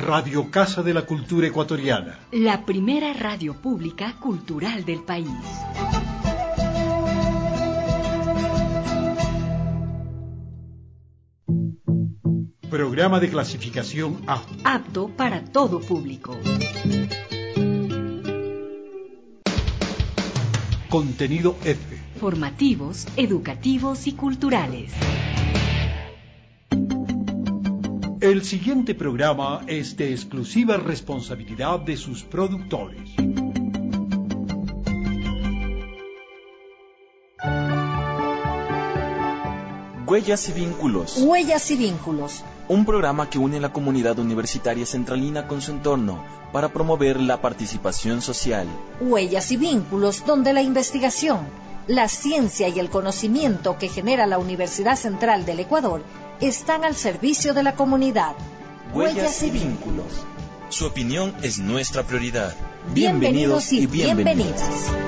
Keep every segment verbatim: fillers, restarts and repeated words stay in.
Radio Casa de la Cultura Ecuatoriana. La primera radio pública cultural del país. Programa de clasificación A. Apto para todo público. Contenido F. Formativos, educativos y culturales. El siguiente programa es de exclusiva responsabilidad de sus productores. Huellas y Vínculos. Huellas y Vínculos. Un programa que une a la comunidad universitaria centralina con su entorno para promover la participación social. Huellas y Vínculos, donde la investigación, la ciencia y el conocimiento que genera la Universidad Central del Ecuador están al servicio de la comunidad. Huellas y Vínculos. Su opinión es nuestra prioridad. Bienvenidos y bienvenidas.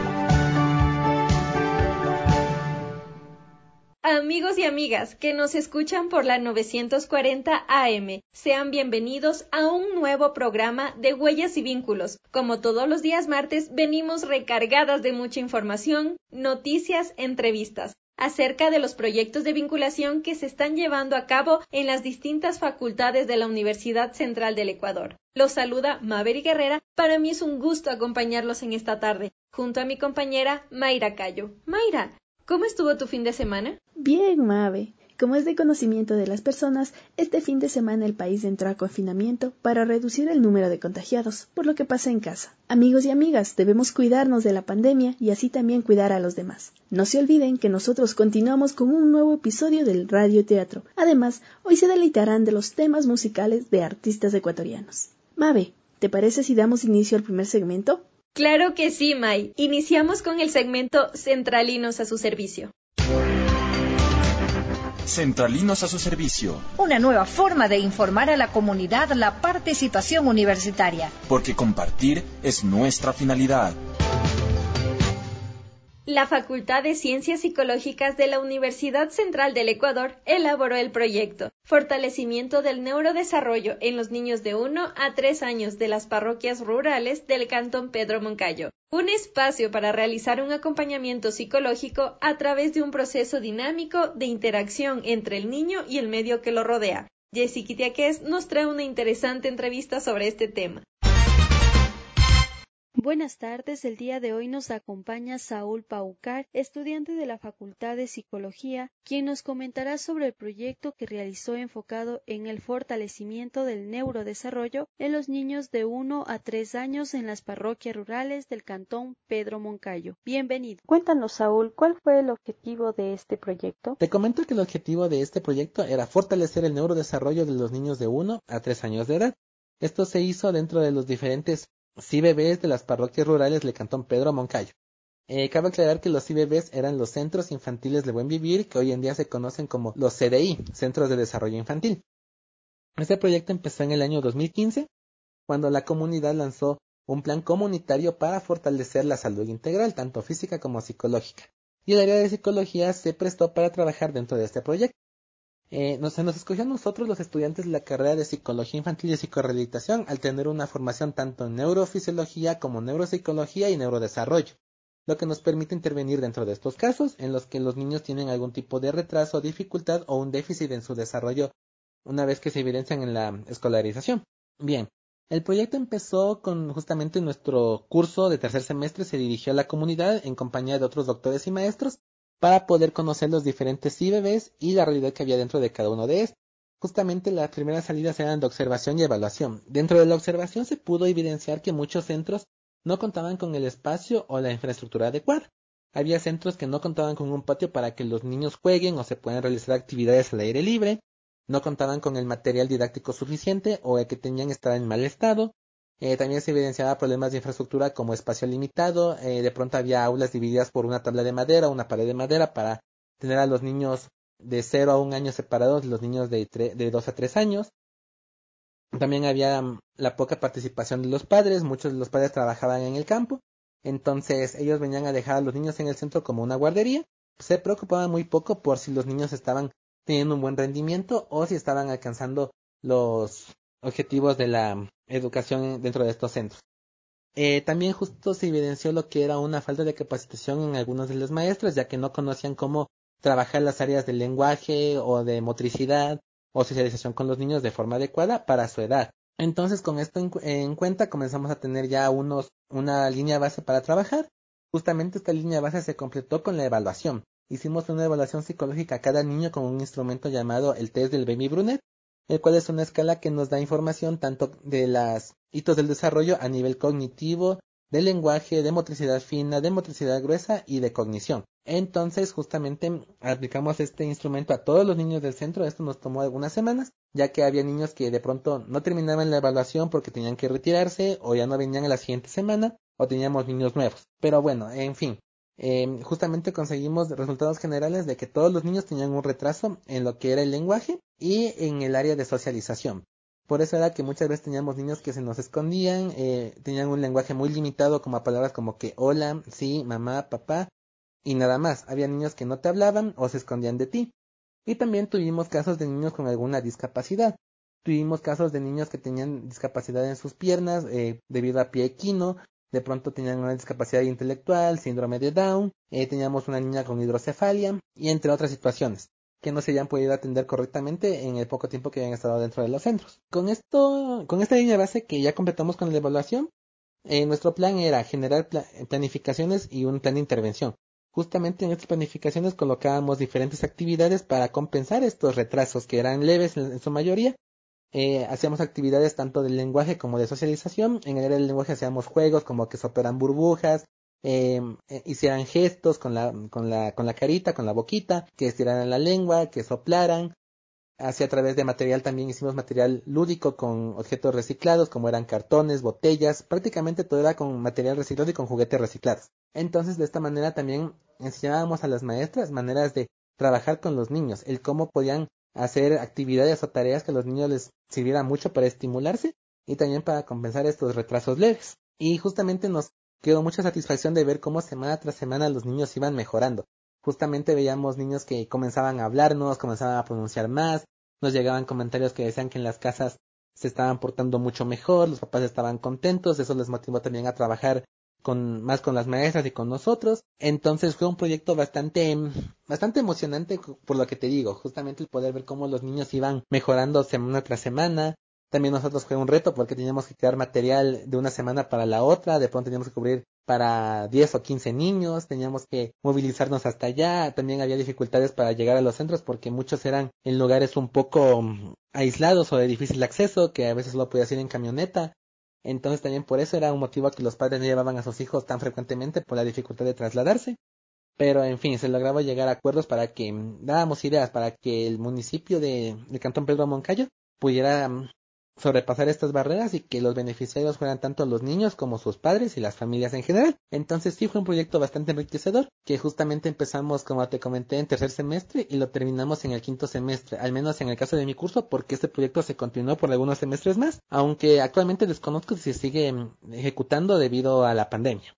Amigos y amigas que nos escuchan por la novecientos cuarenta A M, sean bienvenidos a un nuevo programa de Huellas y Vínculos. Como todos los días martes, venimos recargadas de mucha información, noticias, entrevistas acerca de los proyectos de vinculación que se están llevando a cabo en las distintas facultades de la Universidad Central del Ecuador. Los saluda Maverick Guerrera. Para mí es un gusto acompañarlos en esta tarde, junto a mi compañera Mayra Cayo. Mayra, ¿cómo estuvo tu fin de semana? Bien, Mave. Como es de conocimiento de las personas, este fin de semana el país entró a confinamiento para reducir el número de contagiados, por lo que pasa en casa. Amigos y amigas, debemos cuidarnos de la pandemia y así también cuidar a los demás. No se olviden que nosotros continuamos con un nuevo episodio del Radio Teatro. Además, hoy se deleitarán de los temas musicales de artistas ecuatorianos. Mave, ¿te parece si damos inicio al primer segmento? Claro que sí, May. Iniciamos con el segmento Centralinos a su servicio. Centralinos a su servicio. Una nueva forma de informar a la comunidad la participación universitaria. Porque compartir es nuestra finalidad. La Facultad de Ciencias Psicológicas de la Universidad Central del Ecuador elaboró el proyecto Fortalecimiento del Neurodesarrollo en los niños de uno a tres años de las parroquias rurales del Cantón Pedro Moncayo, un espacio para realizar un acompañamiento psicológico a través de un proceso dinámico de interacción entre el niño y el medio que lo rodea. Jessy Quitiaqués nos trae una interesante entrevista sobre este tema. Buenas tardes, el día de hoy nos acompaña Saúl Paucar, estudiante de la Facultad de Psicología, quien nos comentará sobre el proyecto que realizó enfocado en el fortalecimiento del neurodesarrollo en los niños de uno a tres años en las parroquias rurales del Cantón Pedro Moncayo. Bienvenido. Cuéntanos, Saúl, ¿cuál fue el objetivo de este proyecto? Te comento que el objetivo de este proyecto era fortalecer el neurodesarrollo de los niños de uno a tres años de edad. Esto se hizo dentro de los diferentes C I B Bs de las parroquias rurales del Cantón Pedro Moncayo. Eh, cabe aclarar que los C I B Bs eran los Centros Infantiles de Buen Vivir, que hoy en día se conocen como los C D I, Centros de Desarrollo Infantil. Este proyecto empezó en el año dos mil quince, cuando la comunidad lanzó un plan comunitario para fortalecer la salud integral, tanto física como psicológica. Y el área de psicología se prestó para trabajar dentro de este proyecto. Eh, nos, se nos escogió a nosotros los estudiantes de la carrera de Psicología Infantil y Psicorehabilitación al tener una formación tanto en neurofisiología como neuropsicología y neurodesarrollo, lo que nos permite intervenir dentro de estos casos en los que los niños tienen algún tipo de retraso, dificultad o un déficit en su desarrollo una vez que se evidencian en la escolarización. Bien, el proyecto empezó con justamente nuestro curso de tercer semestre, se dirigió a la comunidad en compañía de otros doctores y maestros para poder conocer los diferentes C I B Bs y la realidad que había dentro de cada uno de estos. Justamente las primeras salidas eran de observación y evaluación. Dentro de la observación se pudo evidenciar que muchos centros no contaban con el espacio o la infraestructura adecuada. Había centros que no contaban con un patio para que los niños jueguen o se puedan realizar actividades al aire libre, no contaban con el material didáctico suficiente o el que tenían estaba en mal estado. Eh, también se evidenciaba problemas de infraestructura como espacio limitado, eh, de pronto había aulas divididas por una tabla de madera, una pared de madera para tener a los niños de cero a un año separados, los niños de, de dos a tres años. También había um, la poca participación de los padres, muchos de los padres trabajaban en el campo, entonces ellos venían a dejar a los niños en el centro como una guardería, se preocupaban muy poco por si los niños estaban teniendo un buen rendimiento o si estaban alcanzando los objetivos de la educación dentro de estos centros. Eh, también justo se evidenció lo que era una falta de capacitación en algunos de los maestros, ya que no conocían cómo trabajar las áreas del lenguaje o de motricidad o socialización con los niños de forma adecuada para su edad. Entonces, con esto en, en cuenta, comenzamos a tener ya unos, una línea base para trabajar. Justamente esta línea base se completó con la evaluación. Hicimos una evaluación psicológica a cada niño con un instrumento llamado el test del Baby Brunet, el cual es una escala que nos da información tanto de los hitos del desarrollo a nivel cognitivo, de lenguaje, de motricidad fina, de motricidad gruesa y de cognición. Entonces, justamente aplicamos este instrumento a todos los niños del centro. Esto nos tomó algunas semanas, ya que había niños que de pronto no terminaban la evaluación porque tenían que retirarse o ya no venían a la siguiente semana, o teníamos niños nuevos. Pero bueno, en fin, eh, justamente conseguimos resultados generales de que todos los niños tenían un retraso en lo que era el lenguaje y en el área de socialización. Por eso era que muchas veces teníamos niños que se nos escondían, eh, tenían un lenguaje muy limitado como a palabras como que hola, sí, mamá, papá y nada más. Había niños que no te hablaban o se escondían de ti. Y también tuvimos casos de niños con alguna discapacidad. Tuvimos casos de niños que tenían discapacidad en sus piernas eh, debido a pie equino. De pronto tenían una discapacidad intelectual, síndrome de Down. Eh, teníamos una niña con hidrocefalia y entre otras situaciones que no se hayan podido atender correctamente en el poco tiempo que habían estado dentro de los centros. Con esto, con esta línea base que ya completamos con la evaluación, eh, nuestro plan era generar pla- planificaciones y un plan de intervención. Justamente en estas planificaciones colocábamos diferentes actividades para compensar estos retrasos que eran leves en, en su mayoría. Eh, hacíamos actividades tanto del lenguaje como de socialización. En el área del lenguaje hacíamos juegos como que soperan burbujas, eh, eh, hicieran gestos con la, con la, con la carita, con la boquita, que estiraran la lengua, que soplaran. Así a través de material también hicimos material lúdico con objetos reciclados como eran cartones, botellas, prácticamente todo era con material reciclado y con juguetes reciclados. Entonces de esta manera también enseñábamos a las maestras maneras de trabajar con los niños, el cómo podían hacer actividades o tareas que a los niños les sirviera mucho para estimularse y también para compensar estos retrasos leves. Y justamente nos quedó mucha satisfacción de ver cómo semana tras semana los niños iban mejorando. Justamente veíamos niños que comenzaban a hablarnos, comenzaban a pronunciar más, nos llegaban comentarios que decían que en las casas se estaban portando mucho mejor, los papás estaban contentos, eso les motivó también a trabajar con más con las maestras y con nosotros. Entonces fue un proyecto bastante bastante emocionante por lo que te digo, justamente el poder ver cómo los niños iban mejorando semana tras semana. También nosotros fue un reto porque teníamos que crear material de una semana para la otra, de pronto teníamos que cubrir para diez o quince niños, teníamos que movilizarnos hasta allá, también había dificultades para llegar a los centros porque muchos eran en lugares un poco aislados o de difícil acceso, que a veces solo podías ir en camioneta. Entonces también por eso era un motivo que los padres no llevaban a sus hijos tan frecuentemente por la dificultad de trasladarse. Pero en fin, se lograba llegar a acuerdos para que dábamos ideas para que el municipio de, de Cantón Pedro Moncayo pudiera sobrepasar estas barreras y que los beneficiarios fueran tanto los niños como sus padres y las familias en general. Entonces sí fue un proyecto bastante enriquecedor que justamente empezamos, como te comenté, en tercer semestre y lo terminamos en el quinto semestre, al menos en el caso de mi curso, porque este proyecto se continuó por algunos semestres más, aunque actualmente desconozco si se sigue ejecutando debido a la pandemia.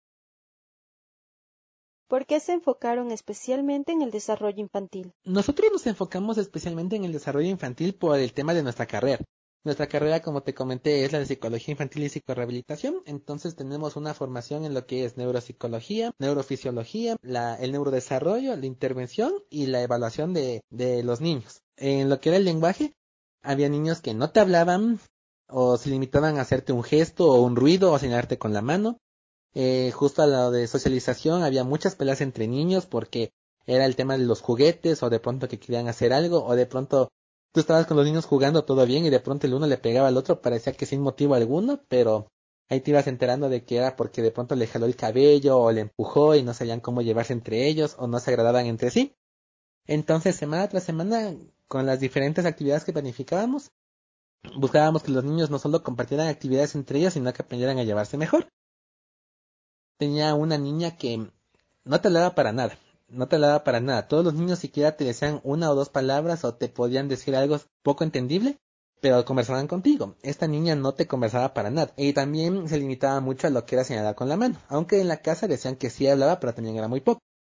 ¿Por qué se enfocaron especialmente en el desarrollo infantil? Nosotros nos enfocamos especialmente en el desarrollo infantil por el tema de nuestra carrera. Nuestra carrera, como te comenté, es la de psicología infantil y psicorrehabilitación. Entonces tenemos una formación en lo que es neuropsicología, neurofisiología, la, el neurodesarrollo, la intervención y la evaluación de, de los niños. En lo que era el lenguaje, había niños que no te hablaban o se limitaban a hacerte un gesto o un ruido o señalarte con la mano. Eh, justo a lo de socialización había muchas peleas entre niños porque era el tema de los juguetes o de pronto que querían hacer algo o de pronto tú estabas con los niños jugando todo bien y de pronto el uno le pegaba al otro, parecía que sin motivo alguno, pero ahí te ibas enterando de que era porque de pronto le jaló el cabello o le empujó y no sabían cómo llevarse entre ellos o no se agradaban entre sí. Entonces, semana tras semana, con las diferentes actividades que planificábamos, buscábamos que los niños no solo compartieran actividades entre ellos, sino que aprendieran a llevarse mejor. Tenía una niña que no te hablaba para nada. No te hablaba para nada. Todos los niños siquiera te decían una o dos palabras o te podían decir algo poco entendible, pero conversaban contigo. Esta niña no te conversaba para nada. Y también se limitaba mucho a lo que era señalar con la mano. Aunque en la casa decían que sí hablaba, pero también era muy poco.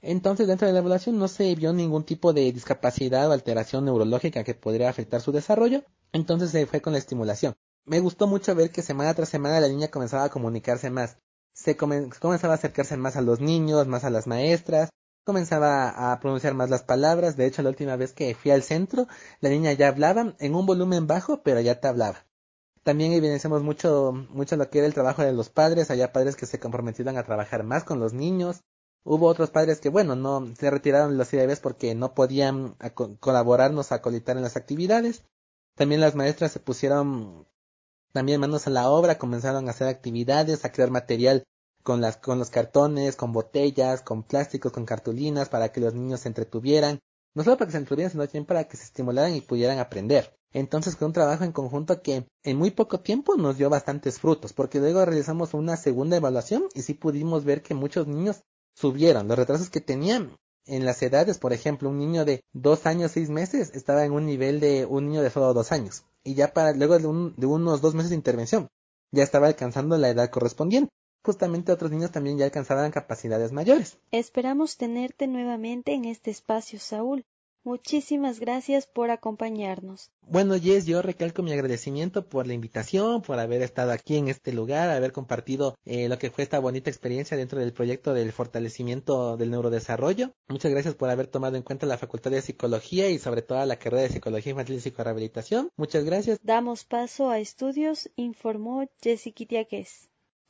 Entonces, dentro de la evaluación no se vio ningún tipo de discapacidad o alteración neurológica que podría afectar su desarrollo, entonces se fue con la estimulación. Me gustó mucho ver que semana tras semana la niña comenzaba a comunicarse más, se come- comenzaba a acercarse más a los niños, más a las maestras, comenzaba a pronunciar más las palabras. De hecho, la última vez que fui al centro, la niña ya hablaba en un volumen bajo, pero ya te hablaba. También evidenciamos mucho, mucho lo que era el trabajo de los padres. Había padres que se comprometieron a trabajar más con los niños. Hubo otros padres que, bueno, no se retiraron de los I D Bs porque no podían a co- colaborarnos a colitar en las actividades. También las maestras se pusieron también manos a la obra, comenzaron a hacer actividades, a crear material con las, con los cartones, con botellas, con plásticos, con cartulinas, para que los niños se entretuvieran. No solo para que se entretuvieran, sino también para que se estimularan y pudieran aprender. Entonces fue un trabajo en conjunto que en muy poco tiempo nos dio bastantes frutos, porque luego realizamos una segunda evaluación y sí pudimos ver que muchos niños subieron los retrasos que tenían en las edades. Por ejemplo, un niño de dos años, seis meses estaba en un nivel de un niño de solo dos años. Y ya para luego de, un, de unos dos meses de intervención, ya estaba alcanzando la edad correspondiente. Justamente otros niños también ya alcanzaban capacidades mayores. Esperamos tenerte nuevamente en este espacio, Saúl. Muchísimas gracias por acompañarnos. Bueno, Jess, yo recalco mi agradecimiento por la invitación, por haber estado aquí en este lugar, haber compartido eh, lo que fue esta bonita experiencia dentro del proyecto del fortalecimiento del neurodesarrollo. Muchas gracias por haber tomado en cuenta la Facultad de Psicología y sobre todo la carrera de Psicología Infantil y Psicorehabilitación. Muchas gracias. Damos paso a estudios, informó Jessica Tiaques.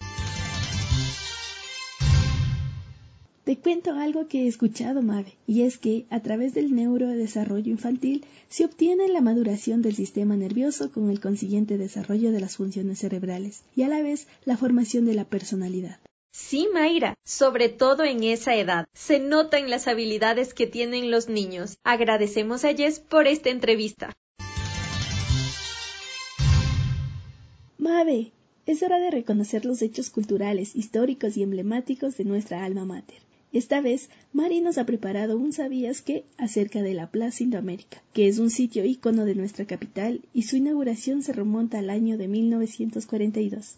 Te cuento algo que he escuchado, Mabe, y es que a través del neurodesarrollo infantil se obtiene la maduración del sistema nervioso con el consiguiente desarrollo de las funciones cerebrales y a la vez la formación de la personalidad. Sí, Mayra, sobre todo en esa edad. Se notan las habilidades que tienen los niños. Agradecemos a Jess por esta entrevista. Mabe, es hora de reconocer los hechos culturales, históricos y emblemáticos de nuestra alma mater. Esta vez, Mari nos ha preparado un ¿sabías qué? Acerca de la Plaza Indoamérica, que es un sitio ícono de nuestra capital y su inauguración se remonta al año de mil novecientos cuarenta y dos.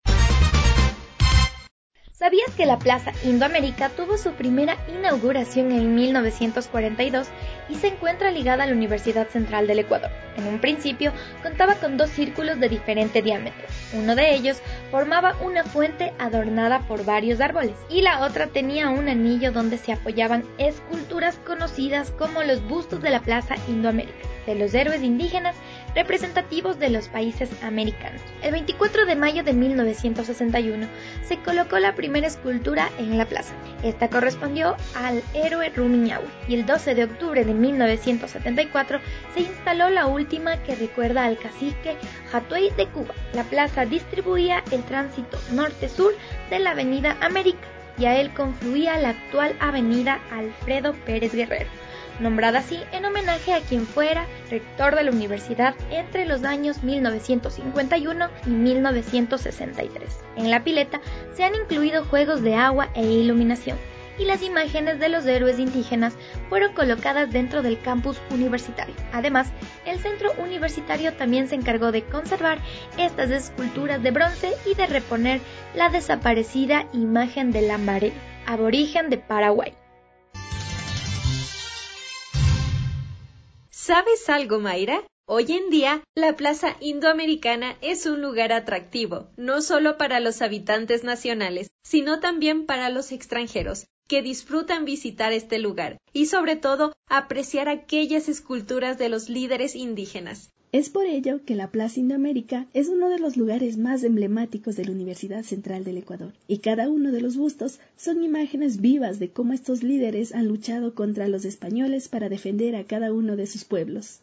¿Sabías que la Plaza Indoamérica tuvo su primera inauguración en mil novecientos cuarenta y dos y se encuentra ligada a la Universidad Central del Ecuador? En un principio contaba con dos círculos de diferente diámetro. Uno de ellos formaba una fuente adornada por varios árboles y la otra tenía un anillo donde se apoyaban esculturas conocidas como los bustos de la Plaza Indoamérica, de los héroes indígenas representativos de los países americanos. El veinticuatro de mayo de mil novecientos sesenta y uno se colocó la primera escultura en la plaza. Esta correspondió al héroe Rumiñahui y el doce de octubre de mil novecientos setenta y cuatro se instaló la última, que recuerda al cacique Hatuey de Cuba. La plaza distribuía el tránsito norte-sur de la avenida América y a él confluía la actual avenida Alfredo Pérez Guerrero, nombrada así en homenaje a quien fuera rector de la universidad entre los años mil novecientos cincuenta y uno y mil novecientos sesenta y tres. En la pileta se han incluido juegos de agua e iluminación, y las imágenes de los héroes indígenas fueron colocadas dentro del campus universitario. Además, el centro universitario también se encargó de conservar estas esculturas de bronce y de reponer la desaparecida imagen de Lambaré, aborigen de Paraguay. ¿Sabes algo, Mayra? Hoy en día, la Plaza Indoamericana es un lugar atractivo, no solo para los habitantes nacionales, sino también para los extranjeros, que disfrutan visitar este lugar y, sobre todo, apreciar aquellas esculturas de los líderes indígenas. Es por ello que la Plaza Indoamérica es uno de los lugares más emblemáticos de la Universidad Central del Ecuador, y cada uno de los bustos son imágenes vivas de cómo estos líderes han luchado contra los españoles para defender a cada uno de sus pueblos.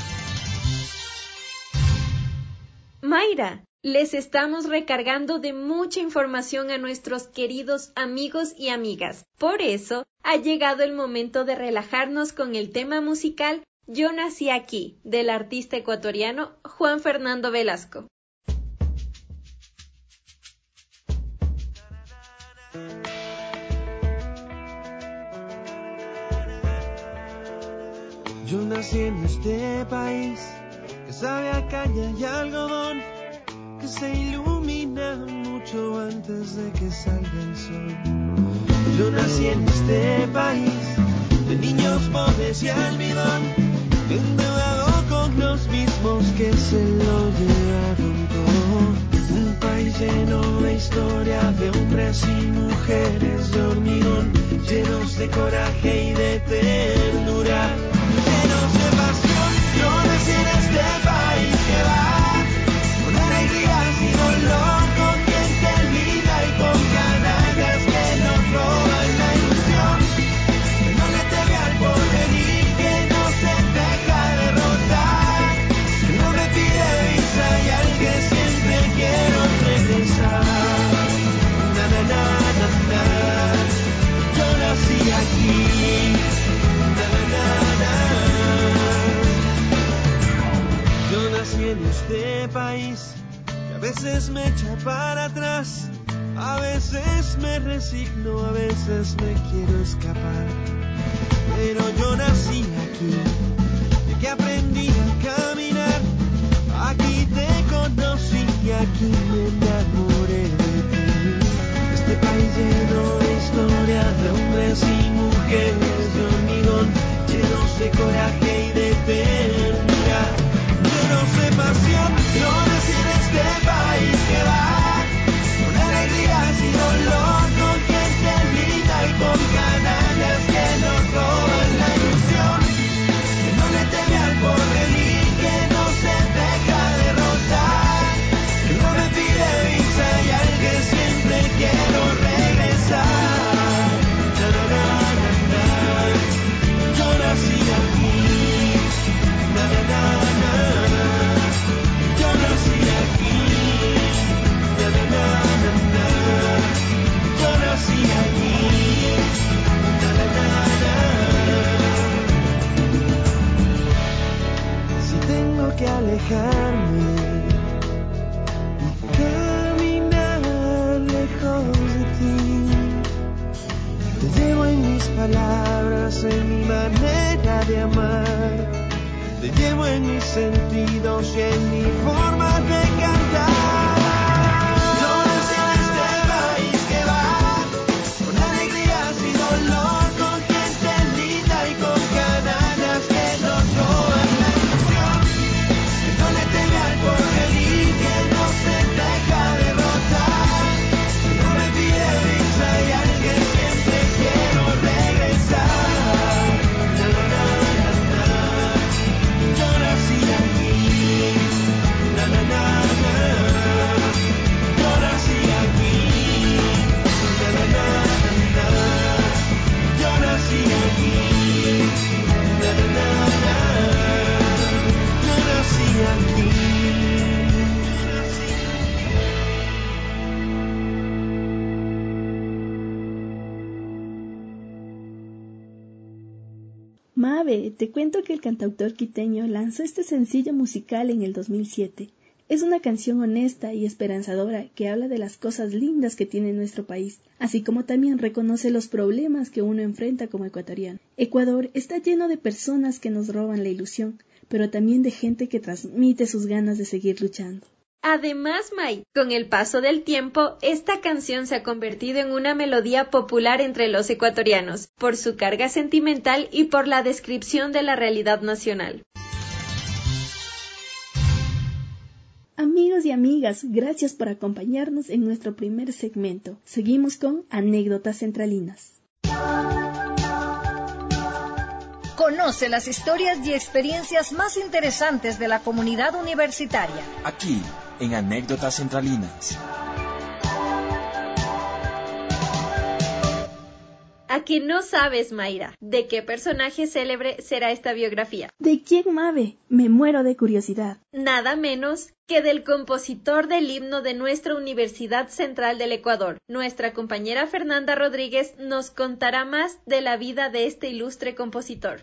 Mayra, les estamos recargando de mucha información a nuestros queridos amigos y amigas. Por eso, ha llegado el momento de relajarnos con el tema musical Yo nací aquí, del artista ecuatoriano Juan Fernando Velasco. Yo nací en este país que sabe a caña y algodón, que que se ilumina mucho antes de que salga el sol. Yo nací en este país de niños pobres y almidón, endeudado con los mismos que se lo llevaron todo. Un país lleno de historia, de hombres y mujeres de hormigón, llenos de coraje y de ternura, llenos de pasión. Yo nací en este país que va con alegrías y dolor, con gente linda y con canallas que nos roban la ilusión, que no le teme al porvenir, que no se deja derrotar, que no me pide visa y al que siempre quiero regresar. Na na na na na, yo nací aquí. Na na na na, yo nací en este país que a veces me echa para atrás, a veces me resigno, a veces me quiero escapar, pero yo nací aquí, de que aprendí a caminar, aquí te conocí y aquí me enamoré de ti. Este país lleno de historia, de hombres y mujeres de hormigón, llenos de coraje y de ternura, llenos de pasión. Yo nací en este país que va con alegrías y dolor, con gente linda y con canallas que nos roban la ilusión, que no le teme al porvenir, que no se deja derrotar, que no me pide visa y al que siempre quiero regresar. Na, na, na, na, na. Yo nací aquí. Na, na, na, na. Yo nací aquí. Na, na, na, na, na. Yo nací aquí. Na, na, na, na. Si tengo que alejarme y caminar lejos de ti, te llevo en mis palabras, en mi manera de amar, te llevo en mis sentidos y en mi forma de cantar. Yo nací en este país que va con alegrías y dolor, con gente linda y con canallas que nos roban la ilusión, que no le teme al porvenir, que no se deja derrotar, que no me pide visa y al que siempre quiero regresar. Na, na, na, na, na. Yo nací aquí. Na, na, na, na. Yo nací aquí. Na, na, na, na, na. Yo nací aquí. Na, na, na, na. Yo nací aquí. Mave, te cuento que el cantautor quiteño lanzó este sencillo musical en el dos mil siete. Es una canción honesta y esperanzadora que habla de las cosas lindas que tiene nuestro país, así como también reconoce los problemas que uno enfrenta como ecuatoriano. Ecuador está lleno de personas que nos roban la ilusión, pero también de gente que transmite sus ganas de seguir luchando. Además, May, con el paso del tiempo, esta canción se ha convertido en una melodía popular entre los ecuatorianos, por su carga sentimental y por la descripción de la realidad nacional. Amigos y amigas, gracias por acompañarnos en nuestro primer segmento. Seguimos con Anécdotas Centralinas. Conoce las historias y experiencias más interesantes de la comunidad universitaria. Aquí, en Anécdotas Centralinas. ¿A que no sabes, Mayra, de qué personaje célebre será esta biografía? ¿De quién, Mave? Me muero de curiosidad. Nada menos que del compositor del himno de nuestra Universidad Central del Ecuador. Nuestra compañera Fernanda Rodríguez nos contará más de la vida de este ilustre compositor.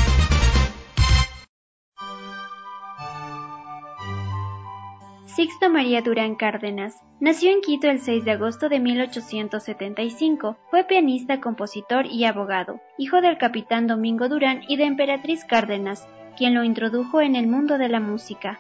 Sixto María Durán Cárdenas nació en Quito el seis de agosto de mil ochocientos setenta y cinco. Fue pianista, compositor y abogado, hijo del capitán Domingo Durán y de Emperatriz Cárdenas, quien lo introdujo en el mundo de la música.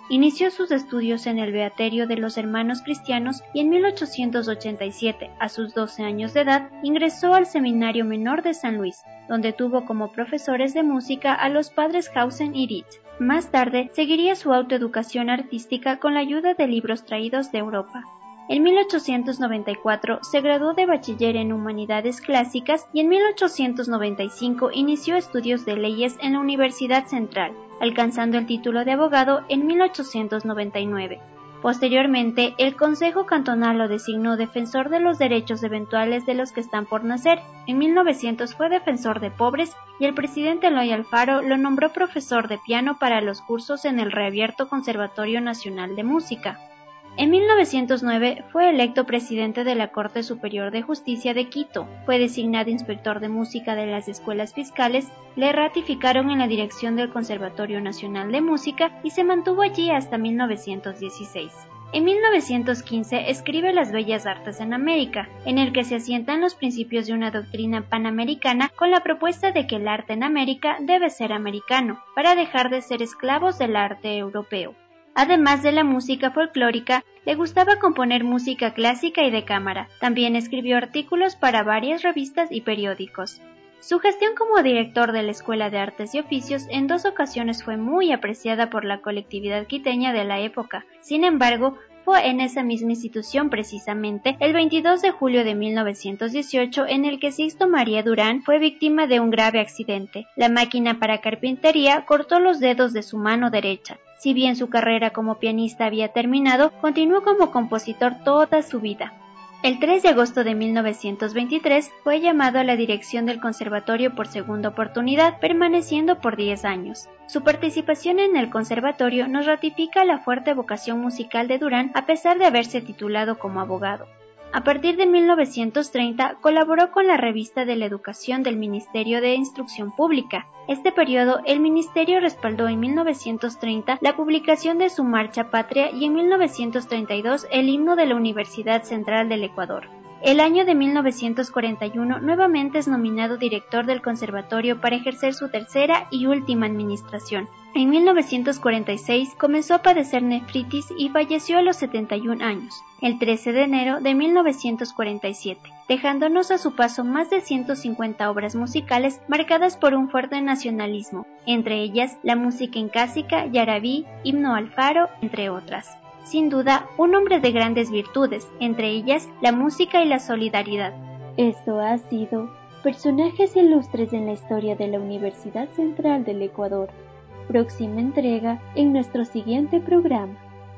Inició sus estudios en el Beaterio de los Hermanos Cristianos y en mil ochocientos ochenta y siete, a sus doce años de edad, ingresó al Seminario Menor de San Luis, donde tuvo como profesores de música a los padres Hausen y Ritz. Más tarde, seguiría su autoeducación artística con la ayuda de libros traídos de Europa. En mil ochocientos noventa y cuatro se graduó de bachiller en Humanidades Clásicas y en mil ochocientos noventa y cinco inició estudios de leyes en la Universidad Central, alcanzando el título de abogado en mil ochocientos noventa y nueve. Posteriormente, el Consejo Cantonal lo designó defensor de los derechos eventuales de los que están por nacer. En mil novecientos fue defensor de pobres y el presidente Eloy Alfaro lo nombró profesor de piano para los cursos en el reabierto Conservatorio Nacional de Música. En mil novecientos nueve fue electo presidente de la Corte Superior de Justicia de Quito, fue designado inspector de música de las escuelas fiscales, le ratificaron en la dirección del Conservatorio Nacional de Música y se mantuvo allí hasta mil novecientos dieciséis. En mil novecientos quince escribe Las Bellas Artes en América, en el que se asientan los principios de una doctrina panamericana con la propuesta de que el arte en América debe ser americano, para dejar de ser esclavos del arte europeo. Además de la música folclórica, le gustaba componer música clásica y de cámara. También escribió artículos para varias revistas y periódicos. Su gestión como director de la Escuela de Artes y Oficios en dos ocasiones fue muy apreciada por la colectividad quiteña de la época. Sin embargo, fue en esa misma institución precisamente, el veintidós de julio de mil novecientos dieciocho, en el que Sixto María Durán fue víctima de un grave accidente. La máquina para carpintería cortó los dedos de su mano derecha. Si bien su carrera como pianista había terminado, continuó como compositor toda su vida. El tres de agosto de mil novecientos veintitrés fue llamado a la dirección del conservatorio por segunda oportunidad, permaneciendo por diez años. Su participación en el conservatorio nos ratifica la fuerte vocación musical de Durán a pesar de haberse titulado como abogado. A partir de mil novecientos treinta colaboró con la Revista de la Educación del Ministerio de Instrucción Pública. Este periodo el ministerio respaldó en mil novecientos treinta la publicación de su Marcha Patria y en mil novecientos treinta y dos el himno de la Universidad Central del Ecuador. El año de mil novecientos cuarenta y uno nuevamente es nominado director del conservatorio para ejercer su tercera y última administración. En mil novecientos cuarenta y seis comenzó a padecer nefritis y falleció a los setenta y un años, el trece de enero de mil novecientos cuarenta y siete, dejándonos a su paso más de ciento cincuenta obras musicales marcadas por un fuerte nacionalismo, entre ellas la música incásica, Yarabí, Himno al Faro, entre otras. Sin duda, un hombre de grandes virtudes, entre ellas la música y la solidaridad. Esto ha sido Personajes Ilustres en la Historia de la Universidad Central del Ecuador. Próxima entrega en nuestro siguiente programa.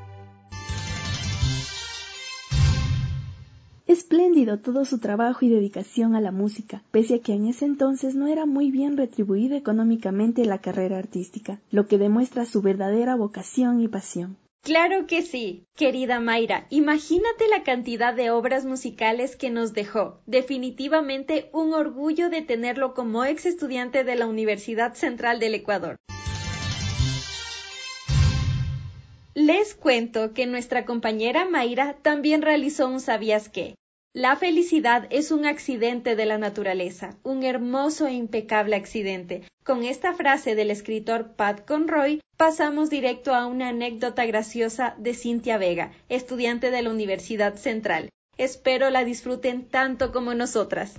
Espléndido todo su trabajo y dedicación a la música, pese a que en ese entonces no era muy bien retribuida económicamente la carrera artística, lo que demuestra su verdadera vocación y pasión. Claro que sí, querida Mayra, imagínate la cantidad de obras musicales que nos dejó. Definitivamente un orgullo de tenerlo como ex estudiante de la Universidad Central del Ecuador. Les cuento que nuestra compañera Mayra también realizó un ¿sabías qué? La felicidad es un accidente de la naturaleza, un hermoso e impecable accidente. Con esta frase del escritor Pat Conroy, pasamos directo a una anécdota graciosa de Cintia Vega, estudiante de la Universidad Central. Espero la disfruten tanto como nosotras.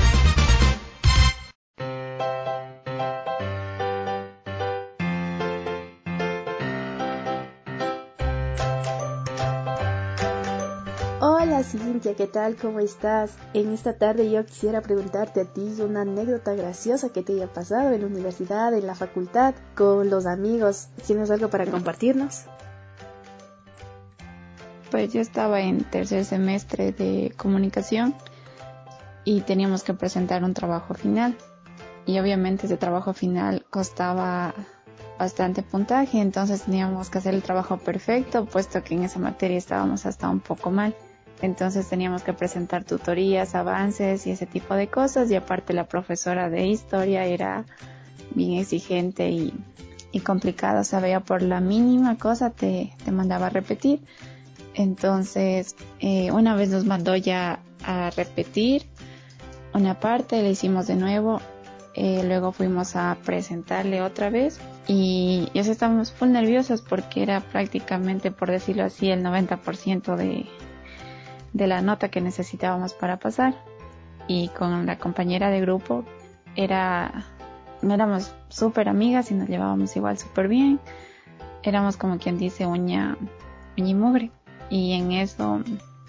Hola Cintia, ¿qué tal? ¿Cómo estás? En esta tarde yo quisiera preguntarte a ti una anécdota graciosa que te haya pasado en la universidad, en la facultad, con los amigos. ¿Tienes algo para compartirnos? Pues yo estaba en tercer semestre de comunicación y teníamos que presentar un trabajo final. Y obviamente ese trabajo final costaba bastante puntaje, entonces teníamos que hacer el trabajo perfecto, puesto que en esa materia estábamos hasta un poco mal. Entonces teníamos que presentar tutorías, avances y ese tipo de cosas, y aparte la profesora de historia era bien exigente y, y complicada, o sea, veía por la mínima cosa te, te mandaba a repetir. Entonces eh, una vez nos mandó ya a repetir una parte, le hicimos de nuevo, eh, luego fuimos a presentarle otra vez Y ya estábamos full nerviosas porque era prácticamente, por decirlo así, el noventa por ciento de, de la nota que necesitábamos para pasar. Y con la compañera de grupo era, éramos súper amigas y nos llevábamos igual súper bien. Éramos como quien dice uña, uña y mugre. Y en eso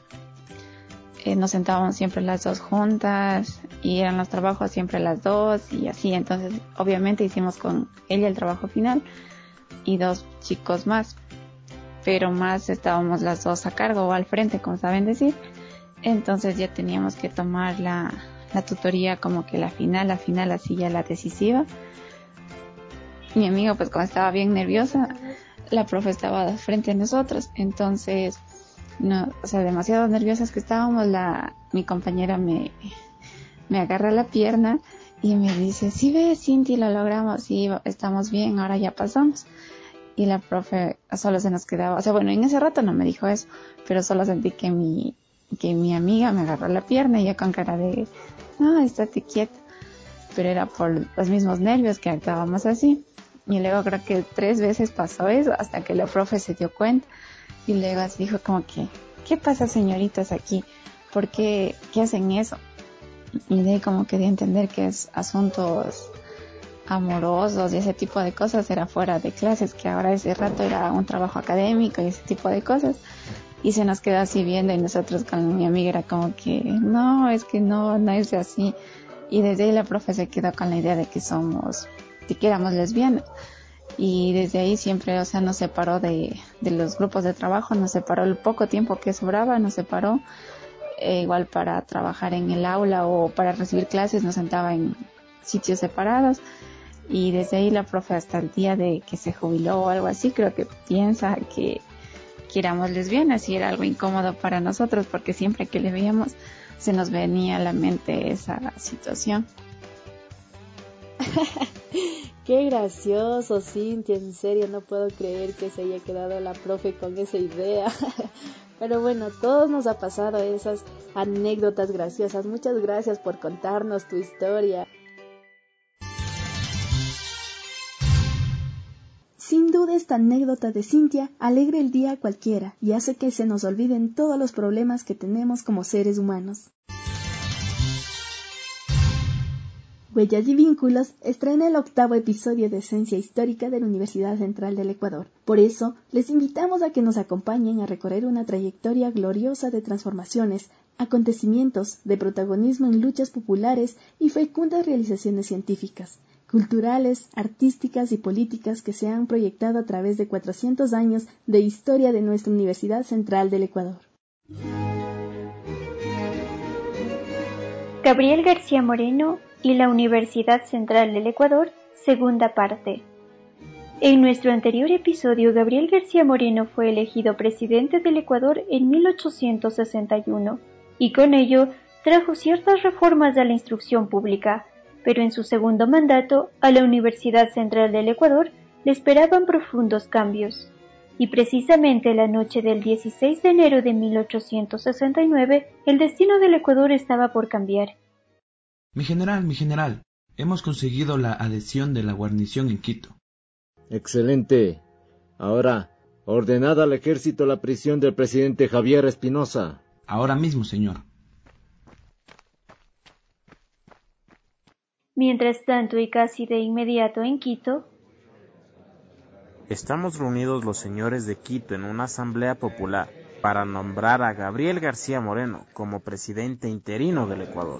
eh, nos sentábamos siempre las dos juntas y eran los trabajos siempre las dos y así. Entonces obviamente hicimos con ella el trabajo final y dos chicos más, pero más estábamos las dos a cargo o al frente, como saben decir. Entonces ya teníamos que tomar la, la tutoría como que la final, la final así ya la decisiva. Mi amiga pues como estaba bien nerviosa, la profe estaba frente a nosotros, entonces no, o sea, demasiado nerviosas que estábamos, la mi compañera me me agarra la pierna y me dice, sí ves, Cinti, lo logramos, sí, estamos bien, ahora ya pasamos. Y la profe solo se nos quedaba, o sea, bueno, en ese rato no me dijo eso, pero solo sentí que mi que mi amiga me agarró la pierna y yo con cara de, no, estate quieta, pero era por los mismos nervios que actuábamos así. Y luego creo que tres veces pasó eso hasta que la profe se dio cuenta y luego así dijo como que, ¿qué pasa, señoritas, aquí? ¿Por qué, qué hacen eso? Y de ahí como que di a entender que es asuntos amorosos y ese tipo de cosas era fuera de clases, que ahora ese rato era un trabajo académico y ese tipo de cosas. Y se nos quedó así viendo y nosotros con mi amiga era como que, no, es que no, no es así. Y desde ahí la profe se quedó con la idea de que somos, de que éramos lesbianas. Y desde ahí siempre, o sea, nos separó de, de los grupos de trabajo, nos separó el poco tiempo que sobraba, nos separó. Eh, igual para trabajar en el aula o para recibir clases nos sentaba en sitios separados. Y desde ahí la profe hasta el día de que se jubiló o algo así, creo que piensa que, que éramos lesbianas y era algo incómodo para nosotros porque siempre que le veíamos se nos venía a la mente esa situación. Qué gracioso, Cintia, en serio no puedo creer que se haya quedado la profe con esa idea. Pero bueno, todos nos ha pasado esas anécdotas graciosas. Muchas gracias por contarnos tu historia. Sin duda esta anécdota de Cintia alegra el día a cualquiera y hace que se nos olviden todos los problemas que tenemos como seres humanos. Huellas y Vínculos estrena el octavo episodio de Esencia Histórica de la Universidad Central del Ecuador. Por eso, les invitamos a que nos acompañen a recorrer una trayectoria gloriosa de transformaciones, acontecimientos, de protagonismo en luchas populares y fecundas realizaciones científicas, culturales, artísticas y políticas que se han proyectado a través de cuatrocientos años de historia de nuestra Universidad Central del Ecuador. Gabriel García Moreno y la Universidad Central del Ecuador, segunda parte. En nuestro anterior episodio, Gabriel García Moreno fue elegido presidente del Ecuador en mil ochocientos sesenta y uno y con ello trajo ciertas reformas a la instrucción pública, pero en su segundo mandato a la Universidad Central del Ecuador le esperaban profundos cambios. Y precisamente la noche del dieciséis de enero de mil ochocientos sesenta y nueve, el destino del Ecuador estaba por cambiar. Mi general, mi general, hemos conseguido la adhesión de la guarnición en Quito. Excelente. Ahora, ordenad al ejército la prisión del presidente Javier Espinosa. Ahora mismo, señor. Mientras tanto y casi de inmediato en Quito, estamos reunidos los señores de Quito en una asamblea popular para nombrar a Gabriel García Moreno como presidente interino del Ecuador.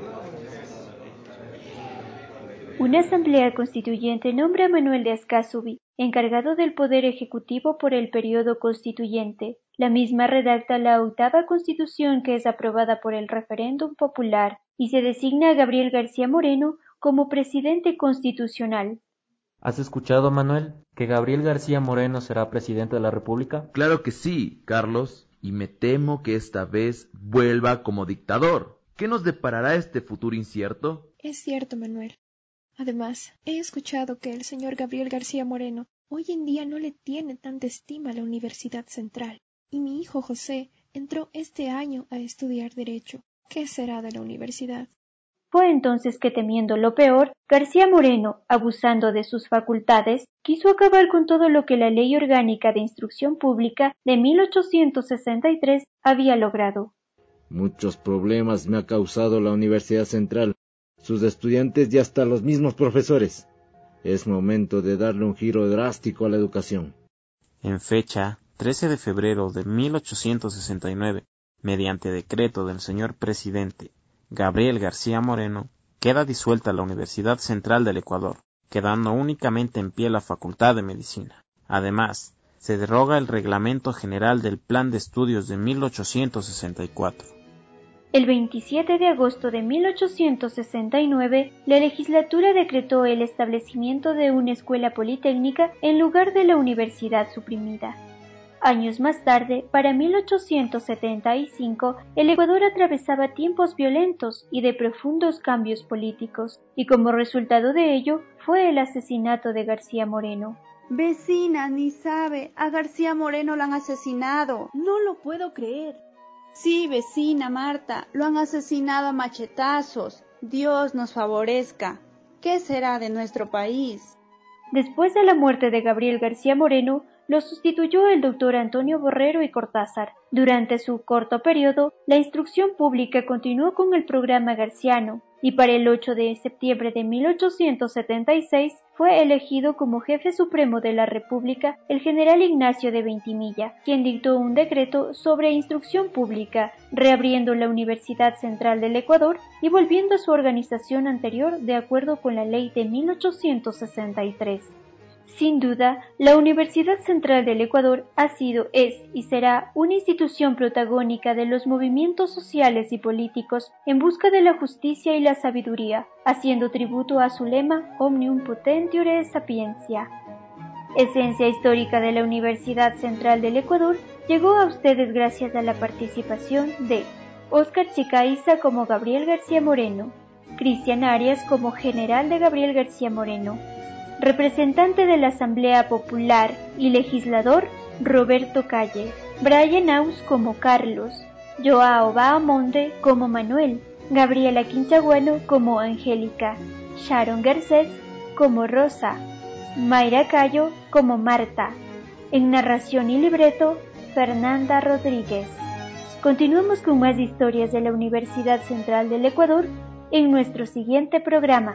Una asamblea constituyente nombra a Manuel de Ascasubi, encargado del poder ejecutivo por el periodo constituyente. La misma redacta la octava constitución que es aprobada por el referéndum popular y se designa a Gabriel García Moreno como presidente constitucional. ¿Has escuchado, Manuel, que Gabriel García Moreno será presidente de la República? Claro que sí, Carlos, y me temo que esta vez vuelva como dictador. ¿Qué nos deparará este futuro incierto? Es cierto, Manuel. Además, he escuchado que el señor Gabriel García Moreno hoy en día no le tiene tanta estima a la Universidad Central, y mi hijo José entró este año a estudiar Derecho. ¿Qué será de la universidad? Fue entonces que, temiendo lo peor, García Moreno, abusando de sus facultades, quiso acabar con todo lo que la Ley Orgánica de Instrucción Pública de mil ochocientos sesenta y tres había logrado. Muchos problemas me ha causado la Universidad Central, sus estudiantes y hasta los mismos profesores. Es momento de darle un giro drástico a la educación. En fecha trece de febrero de mil ochocientos sesenta y nueve, mediante decreto del señor presidente Gabriel García Moreno, queda disuelta la Universidad Central del Ecuador, quedando únicamente en pie la Facultad de Medicina. Además, se deroga el Reglamento General del Plan de Estudios de mil ochocientos sesenta y cuatro. El veintisiete de agosto de mil ochocientos sesenta y nueve, la legislatura decretó el establecimiento de una escuela politécnica en lugar de la universidad suprimida. Años más tarde, para mil ochocientos setenta y cinco, el Ecuador atravesaba tiempos violentos y de profundos cambios políticos, y como resultado de ello fue el asesinato de García Moreno. Vecina, ni sabe, a García Moreno lo han asesinado. No lo puedo creer. Sí, vecina Marta, lo han asesinado a machetazos. Dios nos favorezca. ¿Qué será de nuestro país? Después de la muerte de Gabriel García Moreno, lo sustituyó el doctor Antonio Borrero y Cortázar. Durante su corto periodo, la instrucción pública continuó con el programa garciano, y para el ocho de septiembre de mil ochocientos setenta y seis fue elegido como jefe supremo de la República el general Ignacio de Veintimilla, quien dictó un decreto sobre instrucción pública, reabriendo la Universidad Central del Ecuador y volviendo a su organización anterior de acuerdo con la ley de mil ochocientos sesenta y tres. Sin duda, la Universidad Central del Ecuador ha sido, es y será una institución protagónica de los movimientos sociales y políticos en busca de la justicia y la sabiduría, haciendo tributo a su lema Omnium Potentiore Sapientia. Esencia histórica de la Universidad Central del Ecuador llegó a ustedes gracias a la participación de Óscar Chicaiza como Gabriel García Moreno, Cristian Arias como general de Gabriel García Moreno, representante de la Asamblea Popular y legislador Roberto Calle, Brian Aus como Carlos, Joao Bahamonde como Manuel, Gabriela Quinchaguano como Angélica, Sharon Garcés como Rosa, Mayra Cayo como Marta. En narración y libreto, Fernanda Rodríguez. Continuamos con más historias de la Universidad Central del Ecuador en nuestro siguiente programa.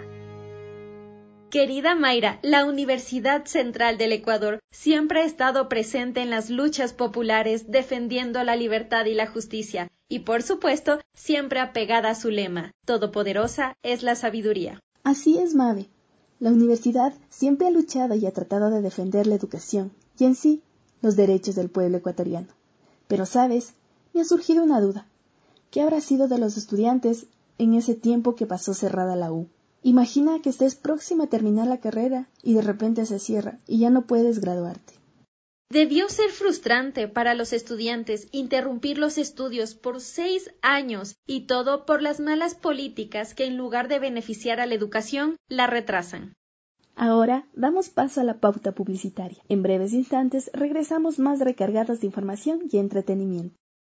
Querida Mayra, la Universidad Central del Ecuador siempre ha estado presente en las luchas populares defendiendo la libertad y la justicia, y por supuesto, siempre apegada a su lema, todopoderosa es la sabiduría. Así es, Mabe. La universidad siempre ha luchado y ha tratado de defender la educación, y en sí, los derechos del pueblo ecuatoriano. Pero, ¿sabes? Me ha surgido una duda. ¿Qué habrá sido de los estudiantes en ese tiempo que pasó cerrada la U? Imagina que estés próxima a terminar la carrera y de repente se cierra y ya no puedes graduarte. Debió ser frustrante para los estudiantes interrumpir los estudios por seis años y todo por las malas políticas que en lugar de beneficiar a la educación, la retrasan. Ahora damos paso a la pauta publicitaria. En breves instantes regresamos más recargados de información y entretenimiento.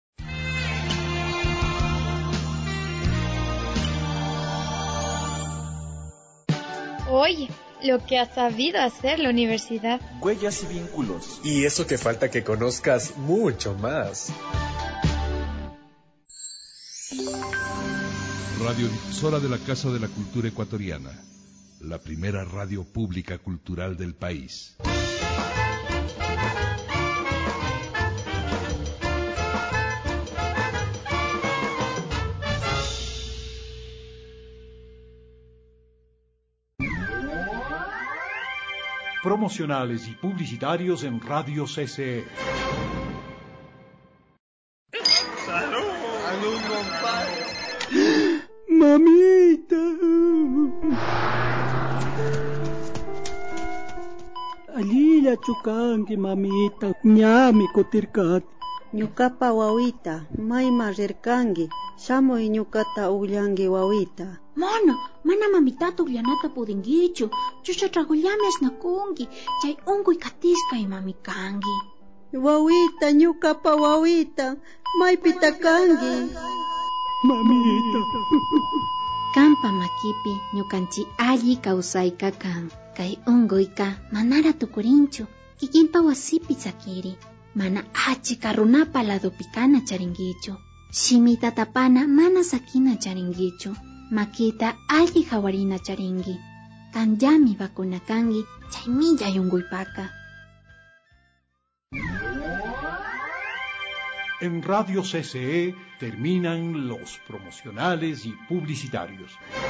Oye, lo que ha sabido hacer la universidad. Huellas y vínculos. Y eso que falta que conozcas mucho más. Radiodifusora de la Casa de la Cultura Ecuatoriana, la primera radio pública cultural del país. Promocionales y publicitarios en Radio C C E. ¡Salud! ¡Salud, compadre! ¡Mamita! Alila chukanki, mamita. Ñami kutirkati. Ñukapa wawita, mayma rirkanki. Shamuy ñukata ukllanki wawita. Mono, mana mamitata ukllanata pudinkichu. Chusha tragollami asnakunki. Chay unkuy katiskay mami kanki. Wawita, ñukapa wawita, maypita kanki. Mamita. Kampa makipi ñukanchi alli kawsayka kan. Kay unquyqa manara tukurinchu. Kikinpa wasipi sakiri. Mana achika runapa ladopi kana charinkichu. Shimita tapana mana sakina charinkichu. Makita alli hawarina charinki. Kanyami vakuna kanki chaymilla yunquypaka. En Radio C C E terminan los promocionales y publicitarios.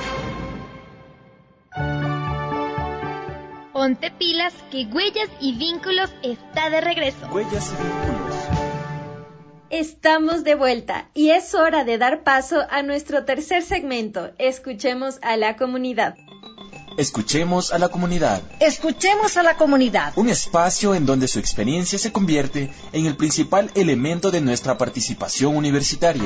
Ponte pilas que Huellas y Vínculos está de regreso. Huellas y Vínculos. Estamos de vuelta y es hora de dar paso a nuestro tercer segmento. Escuchemos a la comunidad. Escuchemos a la comunidad. Escuchemos a la comunidad. Un espacio en donde su experiencia se convierte en el principal elemento de nuestra participación universitaria.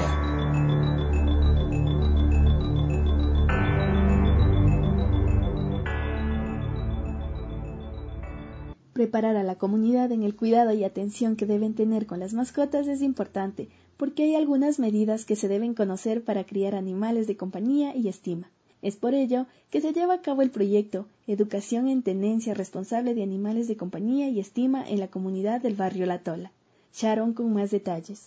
Preparar a la comunidad en el cuidado y atención que deben tener con las mascotas es importante, porque hay algunas medidas que se deben conocer para criar animales de compañía y estima. Es por ello que se lleva a cabo el proyecto Educación en Tenencia Responsable de Animales de Compañía y Estima en la comunidad del barrio La Tola. Sharon con más detalles.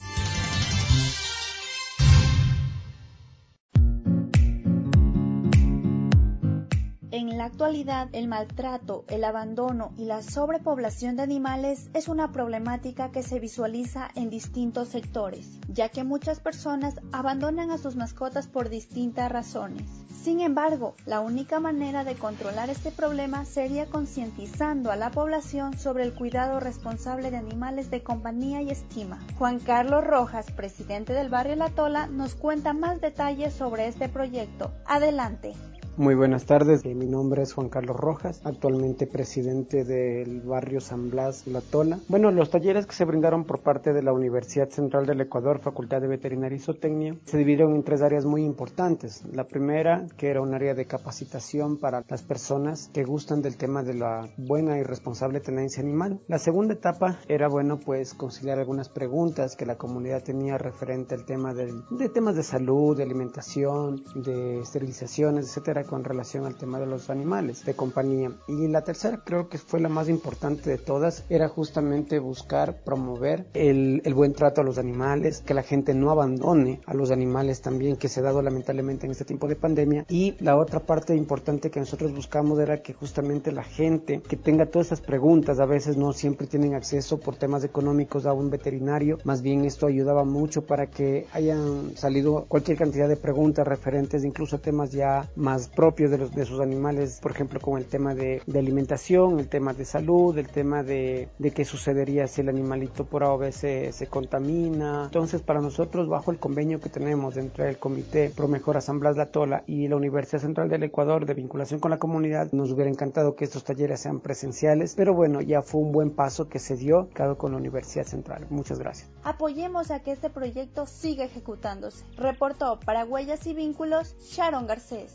En la actualidad, el maltrato, el abandono y la sobrepoblación de animales es una problemática que se visualiza en distintos sectores, ya que muchas personas abandonan a sus mascotas por distintas razones. Sin embargo, la única manera de controlar este problema sería concientizando a la población sobre el cuidado responsable de animales de compañía y estima. Juan Carlos Rojas, presidente del barrio La Tola, nos cuenta más detalles sobre este proyecto. Adelante. Muy buenas tardes, mi nombre es Juan Carlos Rojas, actualmente presidente del barrio San Blas, La Tola. Bueno, los talleres que se brindaron por parte de la Universidad Central del Ecuador, Facultad de Veterinaria y Zootecnia, se dividieron en tres áreas muy importantes. La primera, que era un área de capacitación para las personas que gustan del tema de la buena y responsable tenencia animal. La segunda etapa era, bueno, pues conciliar algunas preguntas que la comunidad tenía referente al tema del, de temas de salud, de alimentación, de esterilizaciones, etcétera, con relación al tema de los animales de compañía. Y la tercera, creo que fue la más importante de todas, era justamente buscar promover el, el buen trato a los animales, que la gente no abandone a los animales también, que se ha dado lamentablemente en este tiempo de pandemia. Y la otra parte importante que nosotros buscamos era que justamente la gente que tenga todas esas preguntas, a veces no siempre tienen acceso por temas económicos a un veterinario, más bien esto ayudaba mucho para que hayan salido cualquier cantidad de preguntas referentes incluso a temas ya más propios de, los, de sus animales, por ejemplo con el tema de, de alimentación, el tema de salud, el tema de, de qué sucedería si el animalito por A o B se, se contamina. Entonces para nosotros, bajo el convenio que tenemos entre el Comité Pro Mejora San Blas La Tola y la Universidad Central del Ecuador de vinculación con la comunidad, nos hubiera encantado que estos talleres sean presenciales, pero bueno, ya fue un buen paso que se dio cada con la Universidad Central. Muchas gracias. Apoyemos a que este proyecto siga ejecutándose. Reportó para Huellas y Vínculos, Sharon Garcés.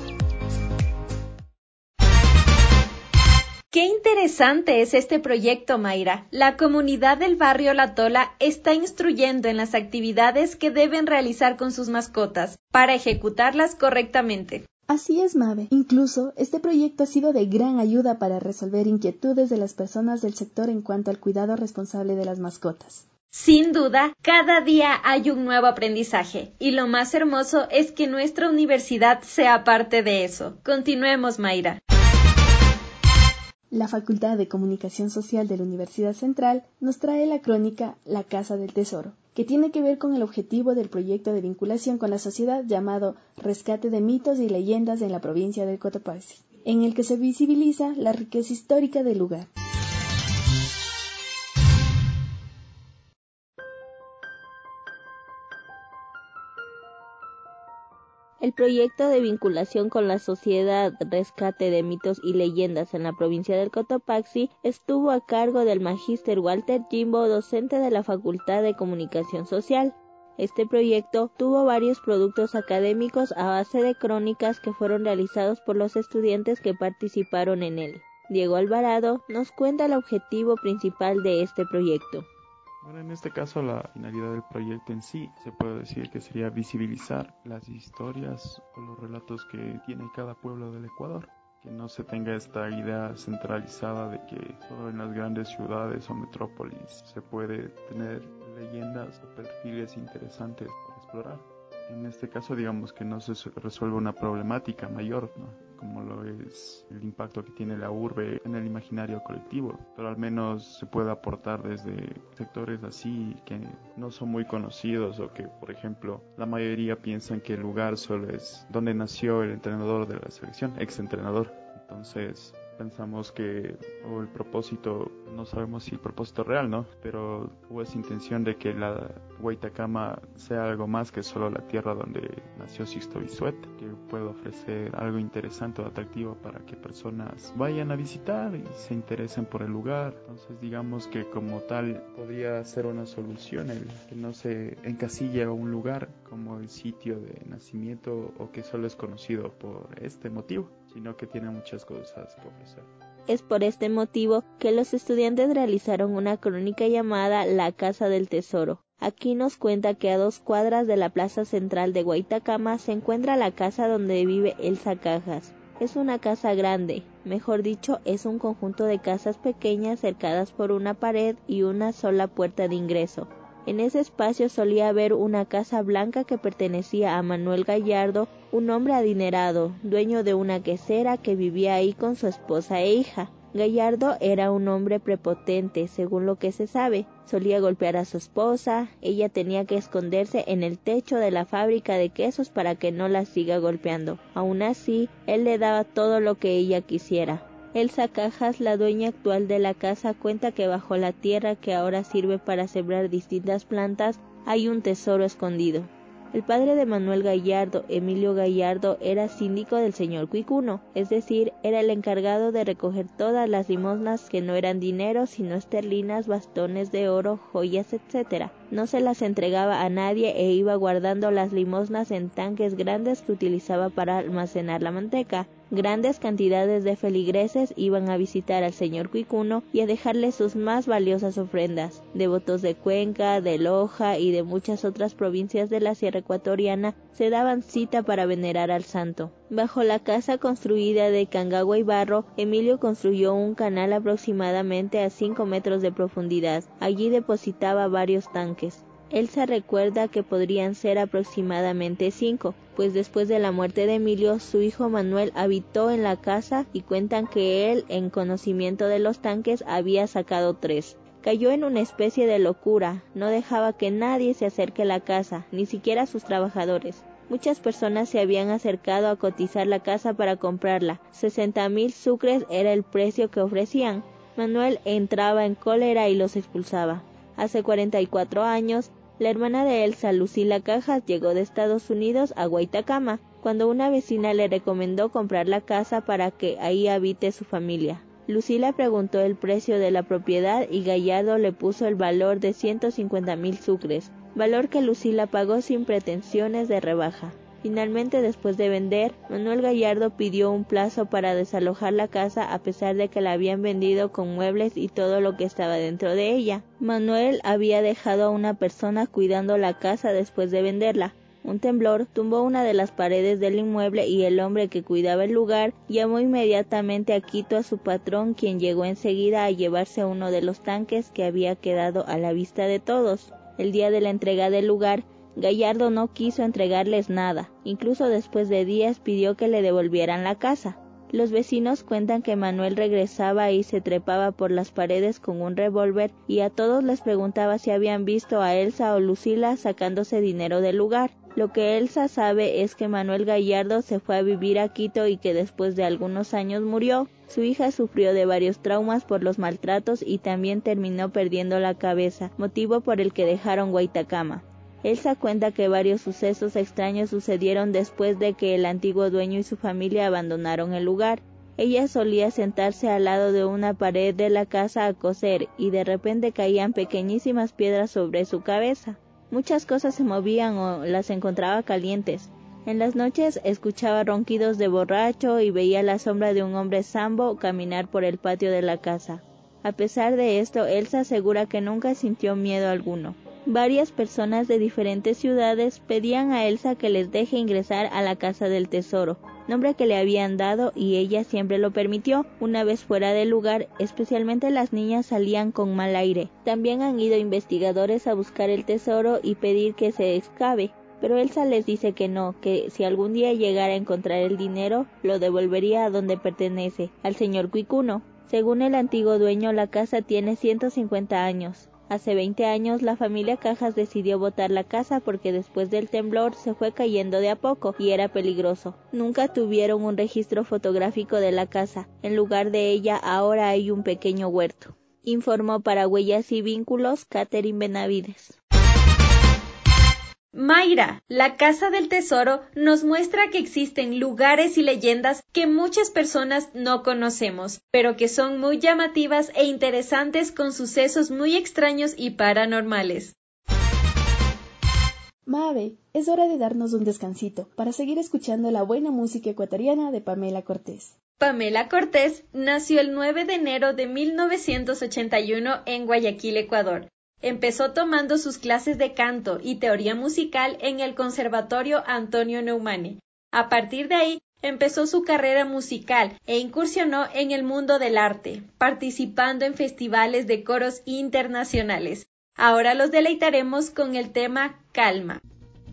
Qué interesante es este proyecto, Mayra. La comunidad del barrio La Tola está instruyendo en las actividades que deben realizar con sus mascotas para ejecutarlas correctamente. Así es, Mabe. Incluso, este proyecto ha sido de gran ayuda para resolver inquietudes de las personas del sector en cuanto al cuidado responsable de las mascotas. Sin duda, cada día hay un nuevo aprendizaje, y lo más hermoso es que nuestra universidad sea parte de eso. Continuemos, Mayra. La Facultad de Comunicación Social de la Universidad Central nos trae la crónica La Casa del Tesoro, que tiene que ver con el objetivo del proyecto de vinculación con la sociedad llamado Rescate de mitos y leyendas en la provincia del Cotopaxi, en el que se visibiliza la riqueza histórica del lugar. El proyecto de vinculación con la sociedad Rescate de mitos y leyendas en la provincia del Cotopaxi estuvo a cargo del magíster Walter Jimbo, docente de la Facultad de Comunicación Social. Este proyecto tuvo varios productos académicos a base de crónicas que fueron realizados por los estudiantes que participaron en él. Diego Alvarado nos cuenta el objetivo principal de este proyecto. Bueno, en este caso la finalidad del proyecto en sí se puede decir que sería visibilizar las historias o los relatos que tiene cada pueblo del Ecuador. Que no se tenga esta idea centralizada de que solo en las grandes ciudades o metrópolis se puede tener leyendas o perfiles interesantes para explorar. En este caso, digamos que no se resuelve una problemática mayor, ¿no? Como lo es el impacto que tiene la urbe en el imaginario colectivo, pero al menos se puede aportar desde sectores así que no son muy conocidos o que, por ejemplo, la mayoría piensan que el lugar solo es donde nació el entrenador de la selección, ex entrenador. Entonces pensamos que, o el propósito, no sabemos si el propósito real, ¿no? Pero hubo esa intención de que la Guaitacama sea algo más que solo la tierra donde nació Sixto Bisuet, que puede ofrecer algo interesante o atractivo para que personas vayan a visitar y se interesen por el lugar. Entonces digamos que como tal podría ser una solución el que no se encasille a un lugar como el sitio de nacimiento o que solo es conocido por este motivo, sino que tiene muchas cosas que ofrecer. Es por este motivo que los estudiantes realizaron una crónica llamada La Casa del Tesoro. Aquí nos cuenta que a dos cuadras de la plaza central de Guaitacama se encuentra la casa donde vive Elsa Cajas. Es una casa grande, mejor dicho, es un conjunto de casas pequeñas cercadas por una pared y una sola puerta de ingreso. En ese espacio solía haber una casa blanca que pertenecía a Manuel Gallardo, un hombre adinerado, dueño de una quesera que vivía ahí con su esposa e hija. Gallardo era un hombre prepotente, según lo que se sabe. Solía golpear a su esposa, ella tenía que esconderse en el techo de la fábrica de quesos para que no la siga golpeando. Aún así, él le daba todo lo que ella quisiera. Elsa Cajas, la dueña actual de la casa, cuenta que bajo la tierra que ahora sirve para sembrar distintas plantas hay un tesoro escondido. El padre de Manuel Gallardo, Emilio Gallardo, era síndico del señor Cuicuno, es decir, era el encargado de recoger todas las limosnas que no eran dinero, sino esterlinas, bastones de oro, joyas, etcétera. No se las entregaba a nadie e iba guardando las limosnas en tanques grandes que utilizaba para almacenar la manteca. Grandes cantidades de feligreses iban a visitar al señor Cuicuno y a dejarle sus más valiosas ofrendas. Devotos de Cuenca, de Loja y de muchas otras provincias de la Sierra Ecuatoriana se daban cita para venerar al santo. Bajo la casa construida de cangagua y barro, Emilio construyó un canal aproximadamente a cinco metros de profundidad. Allí depositaba varios tanques. Elsa recuerda que podrían ser aproximadamente cinco, pues después de la muerte de Emilio, su hijo Manuel habitó en la casa y cuentan que él, en conocimiento de los tanques, había sacado tres. Cayó en una especie de locura, no dejaba que nadie se acerque a la casa, ni siquiera sus trabajadores. Muchas personas se habían acercado a cotizar la casa para comprarla. sesenta mil sucres era el precio que ofrecían. Manuel entraba en cólera y los expulsaba. Hace cuarenta y cuatro años, la hermana de Elsa, Lucila Cajas, llegó de Estados Unidos a Guaitacama, cuando una vecina le recomendó comprar la casa para que ahí habite su familia. Lucila preguntó el precio de la propiedad y Gallardo le puso el valor de ciento cincuenta mil sucres, valor que Lucila pagó sin pretensiones de rebaja. Finalmente, después de vender, Manuel Gallardo pidió un plazo para desalojar la casa a pesar de que la habían vendido con muebles y todo lo que estaba dentro de ella. Manuel había dejado a una persona cuidando la casa después de venderla. Un temblor tumbó una de las paredes del inmueble y el hombre que cuidaba el lugar llamó inmediatamente a Quito a su patrón, quien llegó enseguida a llevarse uno de los tanques que había quedado a la vista de todos. El día de la entrega del lugar, Gallardo no quiso entregarles nada, incluso después de días pidió que le devolvieran la casa. Los vecinos cuentan que Manuel regresaba y se trepaba por las paredes con un revólver y a todos les preguntaba si habían visto a Elsa o Lucila sacándose dinero del lugar. Lo que Elsa sabe es que Manuel Gallardo se fue a vivir a Quito y que después de algunos años murió. Su hija sufrió de varios traumas por los maltratos y también terminó perdiendo la cabeza, motivo por el que dejaron Guaitacama. Elsa cuenta que varios sucesos extraños sucedieron después de que el antiguo dueño y su familia abandonaron el lugar. Ella solía sentarse al lado de una pared de la casa a coser y de repente caían pequeñísimas piedras sobre su cabeza. Muchas cosas se movían o las encontraba calientes. En las noches escuchaba ronquidos de borracho y veía la sombra de un hombre sambo caminar por el patio de la casa. A pesar de esto, Elsa asegura que nunca sintió miedo alguno. Varias personas de diferentes ciudades pedían a Elsa que les deje ingresar a la Casa del Tesoro, nombre que le habían dado, y ella siempre lo permitió. Una vez fuera del lugar, especialmente las niñas salían con mal aire. También han ido investigadores a buscar el tesoro y pedir que se excave, pero Elsa les dice que no, que si algún día llegara a encontrar el dinero, lo devolvería a donde pertenece, al señor Cuicuno. Según el antiguo dueño, la casa tiene ciento cincuenta años. Hace veinte años la familia Cajas decidió botar la casa porque después del temblor se fue cayendo de a poco y era peligroso. Nunca tuvieron un registro fotográfico de la casa. En lugar de ella ahora hay un pequeño huerto. Informó para Huellas y Vínculos Catherine Benavides. Mayra, la Casa del Tesoro, nos muestra que existen lugares y leyendas que muchas personas no conocemos, pero que son muy llamativas e interesantes con sucesos muy extraños y paranormales. Mabe, es hora de darnos un descansito para seguir escuchando la buena música ecuatoriana de Pamela Cortés. Pamela Cortés nació el nueve de enero de mil novecientos ochenta y uno en Guayaquil, Ecuador. Empezó tomando sus clases de canto y teoría musical en el Conservatorio Antonio Neumane. A partir de ahí, empezó su carrera musical e incursionó en el mundo del arte, participando en festivales de coros internacionales. Ahora los deleitaremos con el tema Calma.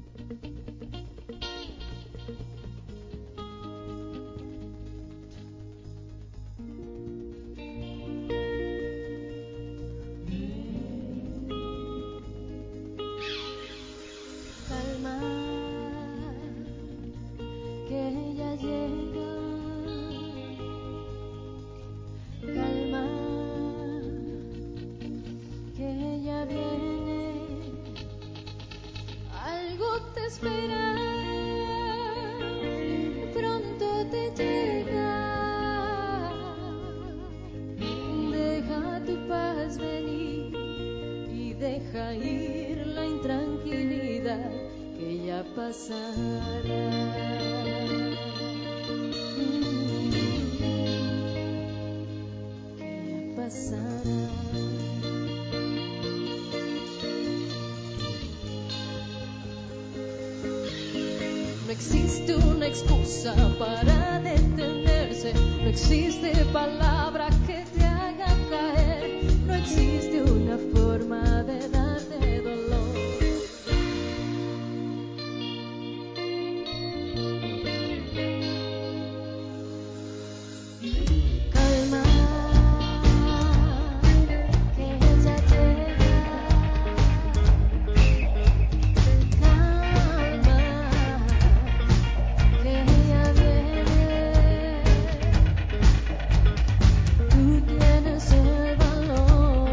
Espera, pronto te llega. Deja tu paz venir y deja ir la intranquilidad que ya pasará. Que ya pasará. No existe una excusa para detenerse, no existe palabra que te haga caer, no existe una forma de darte dolor. Calma, que ella llega. Que ella viene, tú tienes el valor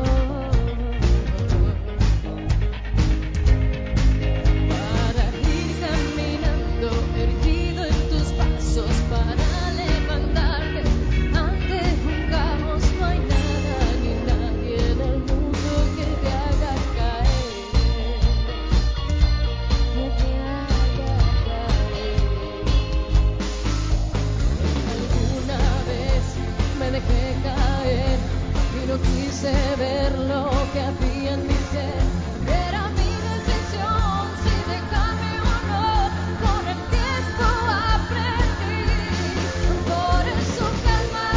para ir caminando erguido en tus pasos, para levantarte ante un caos. No hay nada ni nadie en el mundo que te haga caer, que te haga caer. Alguna vez me dejé caer y no quise ver lo que había en mi ser. Era mi decisión si dejarme o no. Con el tiempo aprendí. Por eso calma,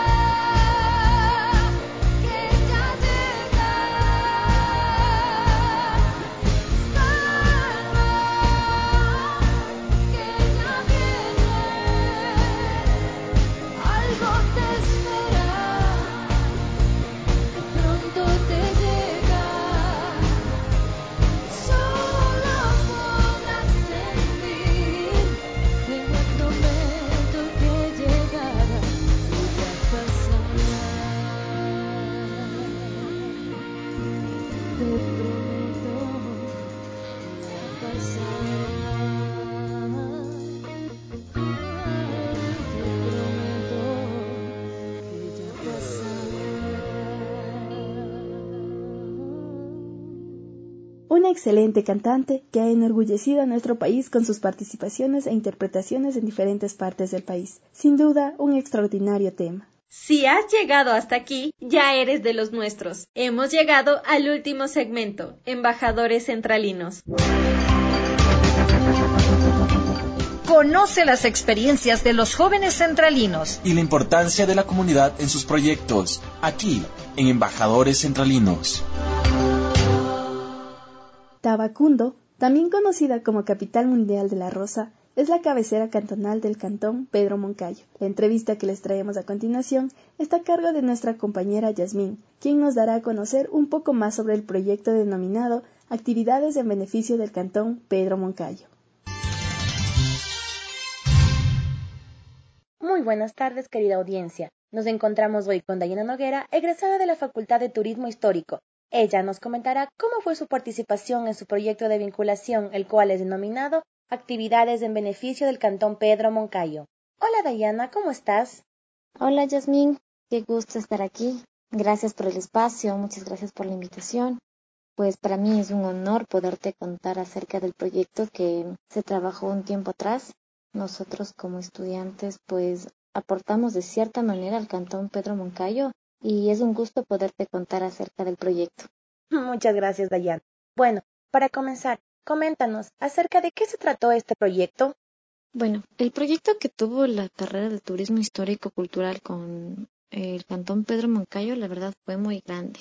que ya llega. Calma, que ya viene. Algo te espera, pronto te llega. Solo podrás sentir, te prometo que llegará y ya pasará. Te prometo que ya pasará. Te prometo que ya pasará. Una excelente cantante que ha enorgullecido a nuestro país con sus participaciones e interpretaciones en diferentes partes del país. Sin duda, un extraordinario tema. Si has llegado hasta aquí, ya eres de los nuestros. Hemos llegado al último segmento, Embajadores Centralinos. Conoce las experiencias de los jóvenes centralinos y la importancia de la comunidad en sus proyectos, aquí, en Embajadores Centralinos. Tabacundo, también conocida como Capital Mundial de la Rosa, es la cabecera cantonal del cantón Pedro Moncayo. La entrevista que les traemos a continuación está a cargo de nuestra compañera Yasmín, quien nos dará a conocer un poco más sobre el proyecto denominado Actividades en beneficio del cantón Pedro Moncayo. Muy buenas tardes, querida audiencia. Nos encontramos hoy con Dayana Noguera, egresada de la Facultad de Turismo Histórico. Ella nos comentará cómo fue su participación en su proyecto de vinculación, el cual es denominado Actividades en beneficio del cantón Pedro Moncayo. Hola Dayana, ¿cómo estás? Hola Yasmín, qué gusto estar aquí. Gracias por el espacio, muchas gracias por la invitación. Pues para mí es un honor poderte contar acerca del proyecto que se trabajó un tiempo atrás. Nosotros como estudiantes pues aportamos de cierta manera al cantón Pedro Moncayo y es un gusto poderte contar acerca del proyecto. Muchas gracias Dayana. Bueno, para comenzar, coméntanos acerca de qué se trató este proyecto. Bueno, el proyecto que tuvo la carrera de Turismo Histórico Cultural con el cantón Pedro Moncayo, la verdad fue muy grande.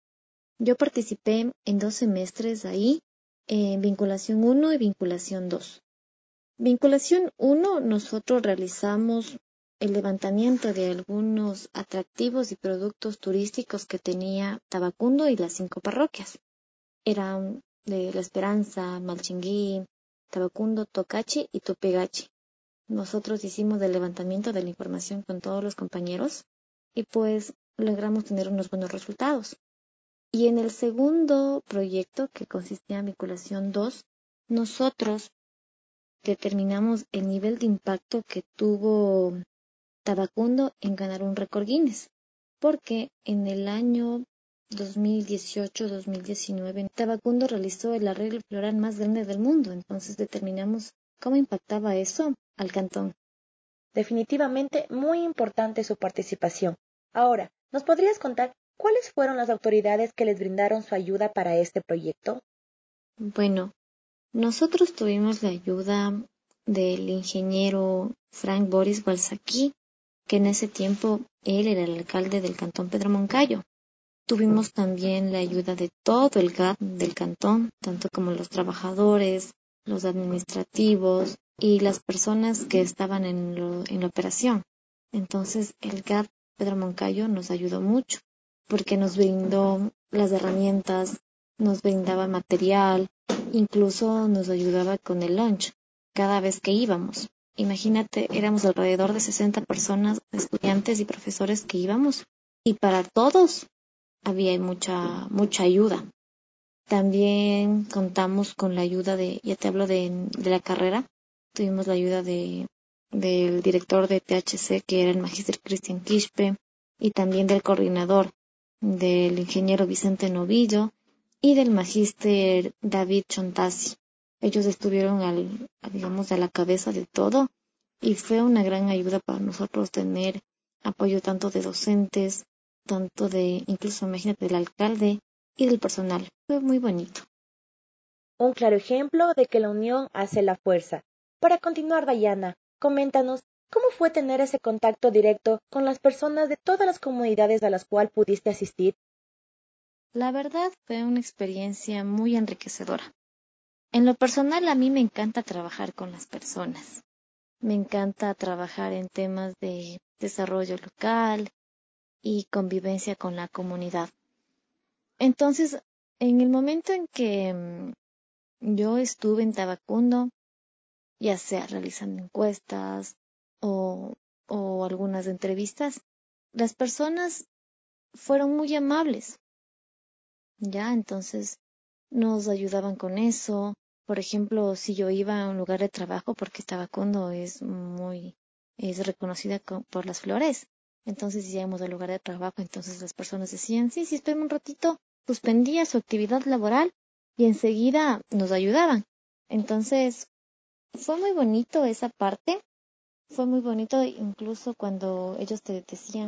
Yo participé en dos semestres ahí, en vinculación uno y vinculación dos. Vinculación uno, nosotros realizamos el levantamiento de algunos atractivos y productos turísticos que tenía Tabacundo y las cinco parroquias. Eran de La Esperanza, Malchinguí, Tabacundo, Tocachi y Tupegachi. Nosotros hicimos el levantamiento de la información con todos los compañeros y pues logramos tener unos buenos resultados. Y en el segundo proyecto, que consistía en vinculación dos, nosotros determinamos el nivel de impacto que tuvo Tabacundo en ganar un récord Guinness, porque en el año dos mil dieciocho dos mil diecinueve Tabacundo realizó el arreglo floral más grande del mundo, entonces determinamos cómo impactaba eso al cantón. Definitivamente muy importante su participación. Ahora, ¿nos podrías contar cuáles fueron las autoridades que les brindaron su ayuda para este proyecto? Bueno, nosotros tuvimos la ayuda del ingeniero Frank Boris Balsaqui, que en ese tiempo él era el alcalde del cantón Pedro Moncayo. Tuvimos también la ayuda de todo el G A T del cantón, tanto como los trabajadores, los administrativos y las personas que estaban en, lo, en la operación. Entonces el G A T Pedro Moncayo nos ayudó mucho, porque nos brindó las herramientas, nos brindaba material, incluso nos ayudaba con el lunch cada vez que íbamos. Imagínate, éramos alrededor de sesenta personas, estudiantes y profesores que íbamos, y para todos había mucha mucha ayuda. También contamos con la ayuda de, ya te hablo de, de la carrera, tuvimos la ayuda de del director de T H C, que era el magíster Cristian Quispe, y también del coordinador, del ingeniero Vicente Novillo, y del magíster David Chontasi. Ellos estuvieron al, digamos, a la cabeza de todo y fue una gran ayuda para nosotros tener apoyo tanto de docentes, tanto de, incluso imagínate, del alcalde y del personal. Fue muy bonito. Un claro ejemplo de que la unión hace la fuerza. Para continuar, Dayana, coméntanos cómo fue tener ese contacto directo con las personas de todas las comunidades a las cuales pudiste asistir. La verdad fue una experiencia muy enriquecedora. En lo personal, a mí me encanta trabajar con las personas. Me encanta trabajar en temas de desarrollo local y convivencia con la comunidad. Entonces, en el momento en que um, yo estuve en Tabacundo, ya sea realizando encuestas o, o algunas entrevistas, las personas fueron muy amables. Ya, entonces nos ayudaban con eso. Por ejemplo, si yo iba a un lugar de trabajo, porque Tabacundo es muy, es reconocida con, por las flores, entonces íbamos al lugar de trabajo, entonces las personas decían, sí, sí, espera un ratito, suspendía su actividad laboral y enseguida nos ayudaban. Entonces, fue muy bonito esa parte, fue muy bonito incluso cuando ellos te decían,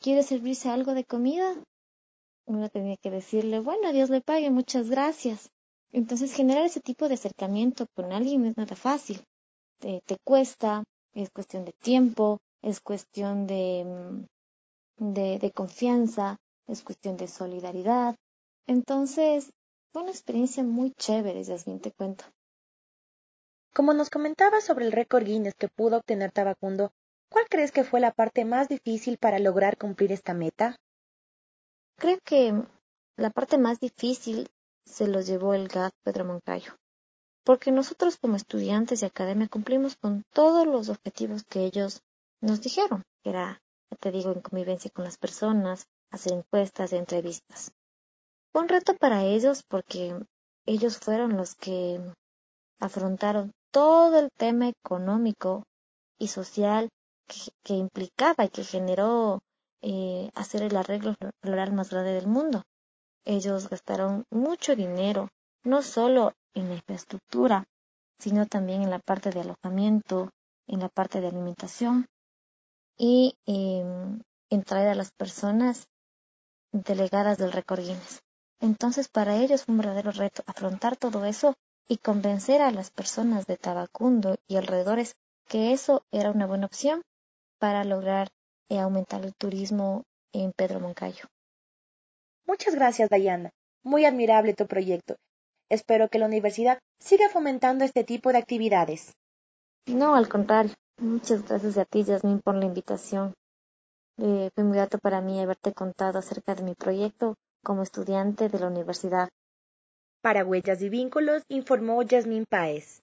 quiere servirse algo de comida, uno tenía que decirle, bueno, Dios le pague, muchas gracias. Entonces, generar ese tipo de acercamiento con alguien no es nada fácil. Te, te cuesta, es cuestión de tiempo, es cuestión de, de, de confianza, es cuestión de solidaridad. Entonces, fue una experiencia muy chévere, Yasmín, te cuento. Como nos comentabas sobre el récord Guinness que pudo obtener Tabacundo, ¿cuál crees que fue la parte más difícil para lograr cumplir esta meta? Creo que la parte más difícil se lo llevó el G A T Pedro Moncayo, porque nosotros como estudiantes de academia cumplimos con todos los objetivos que ellos nos dijeron, que era, ya te digo, en convivencia con las personas, hacer encuestas, entrevistas. Fue un reto para ellos porque ellos fueron los que afrontaron todo el tema económico y social que, que implicaba y que generó eh, hacer el arreglo floral más grande del mundo. Ellos gastaron mucho dinero, no solo en la infraestructura, sino también en la parte de alojamiento, en la parte de alimentación y eh, en traer a las personas delegadas del récord Guinness. Entonces, para ellos fue un verdadero reto afrontar todo eso y convencer a las personas de Tabacundo y alrededores que eso era una buena opción para lograr eh, aumentar el turismo en Pedro Moncayo. Muchas gracias, Dayana. Muy admirable tu proyecto. Espero que la universidad siga fomentando este tipo de actividades. No, al contrario. Muchas gracias a ti, Yasmín, por la invitación. Eh, fue muy grato para mí haberte contado acerca de mi proyecto como estudiante de la universidad. Para Huellas y Vínculos, informó Yasmín Páez.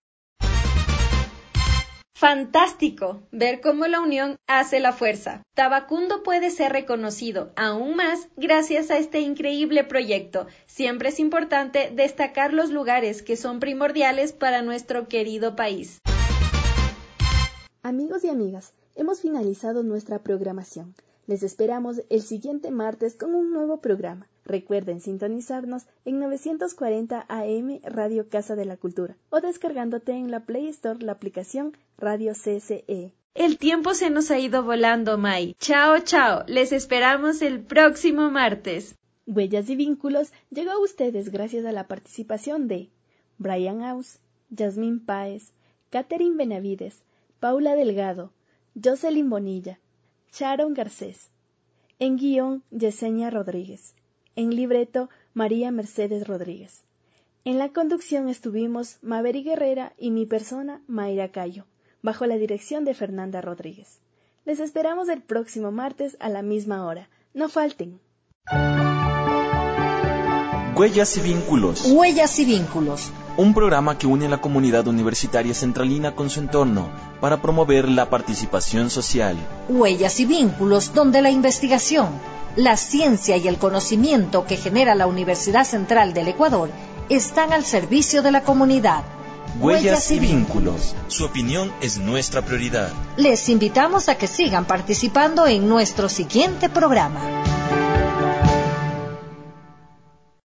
¡Fantástico! Ver cómo la unión hace la fuerza. Tabacundo puede ser reconocido aún más gracias a este increíble proyecto. Siempre es importante destacar los lugares que son primordiales para nuestro querido país. Amigos y amigas, hemos finalizado nuestra programación. Les esperamos el siguiente martes con un nuevo programa. Recuerden sintonizarnos en novecientos cuarenta A M Radio Casa de la Cultura o descargándote en la Play Store la aplicación Radio C C E. El tiempo se nos ha ido volando, May. Chao, chao. Les esperamos el próximo martes. Huellas y Vínculos llegó a ustedes gracias a la participación de Brian Aus, Yasmín Páez, Catherine Benavides, Paula Delgado, Jocelyn Bonilla, Sharon Garcés. En guión, Yesenia Rodríguez. En libreto, María Mercedes Rodríguez. En la conducción estuvimos Maveri Guerrera y mi persona, Mayra Cayo, bajo la dirección de Fernanda Rodríguez. Les esperamos el próximo martes a la misma hora. No falten. Huellas y Vínculos. Huellas y Vínculos. Un programa que une a la comunidad universitaria centralina con su entorno para promover la participación social. Huellas y Vínculos, donde la investigación, la ciencia y el conocimiento que genera la Universidad Central del Ecuador están al servicio de la comunidad. Huellas, Huellas y Vínculos. Su opinión es nuestra prioridad. Les invitamos a que sigan participando en nuestro siguiente programa.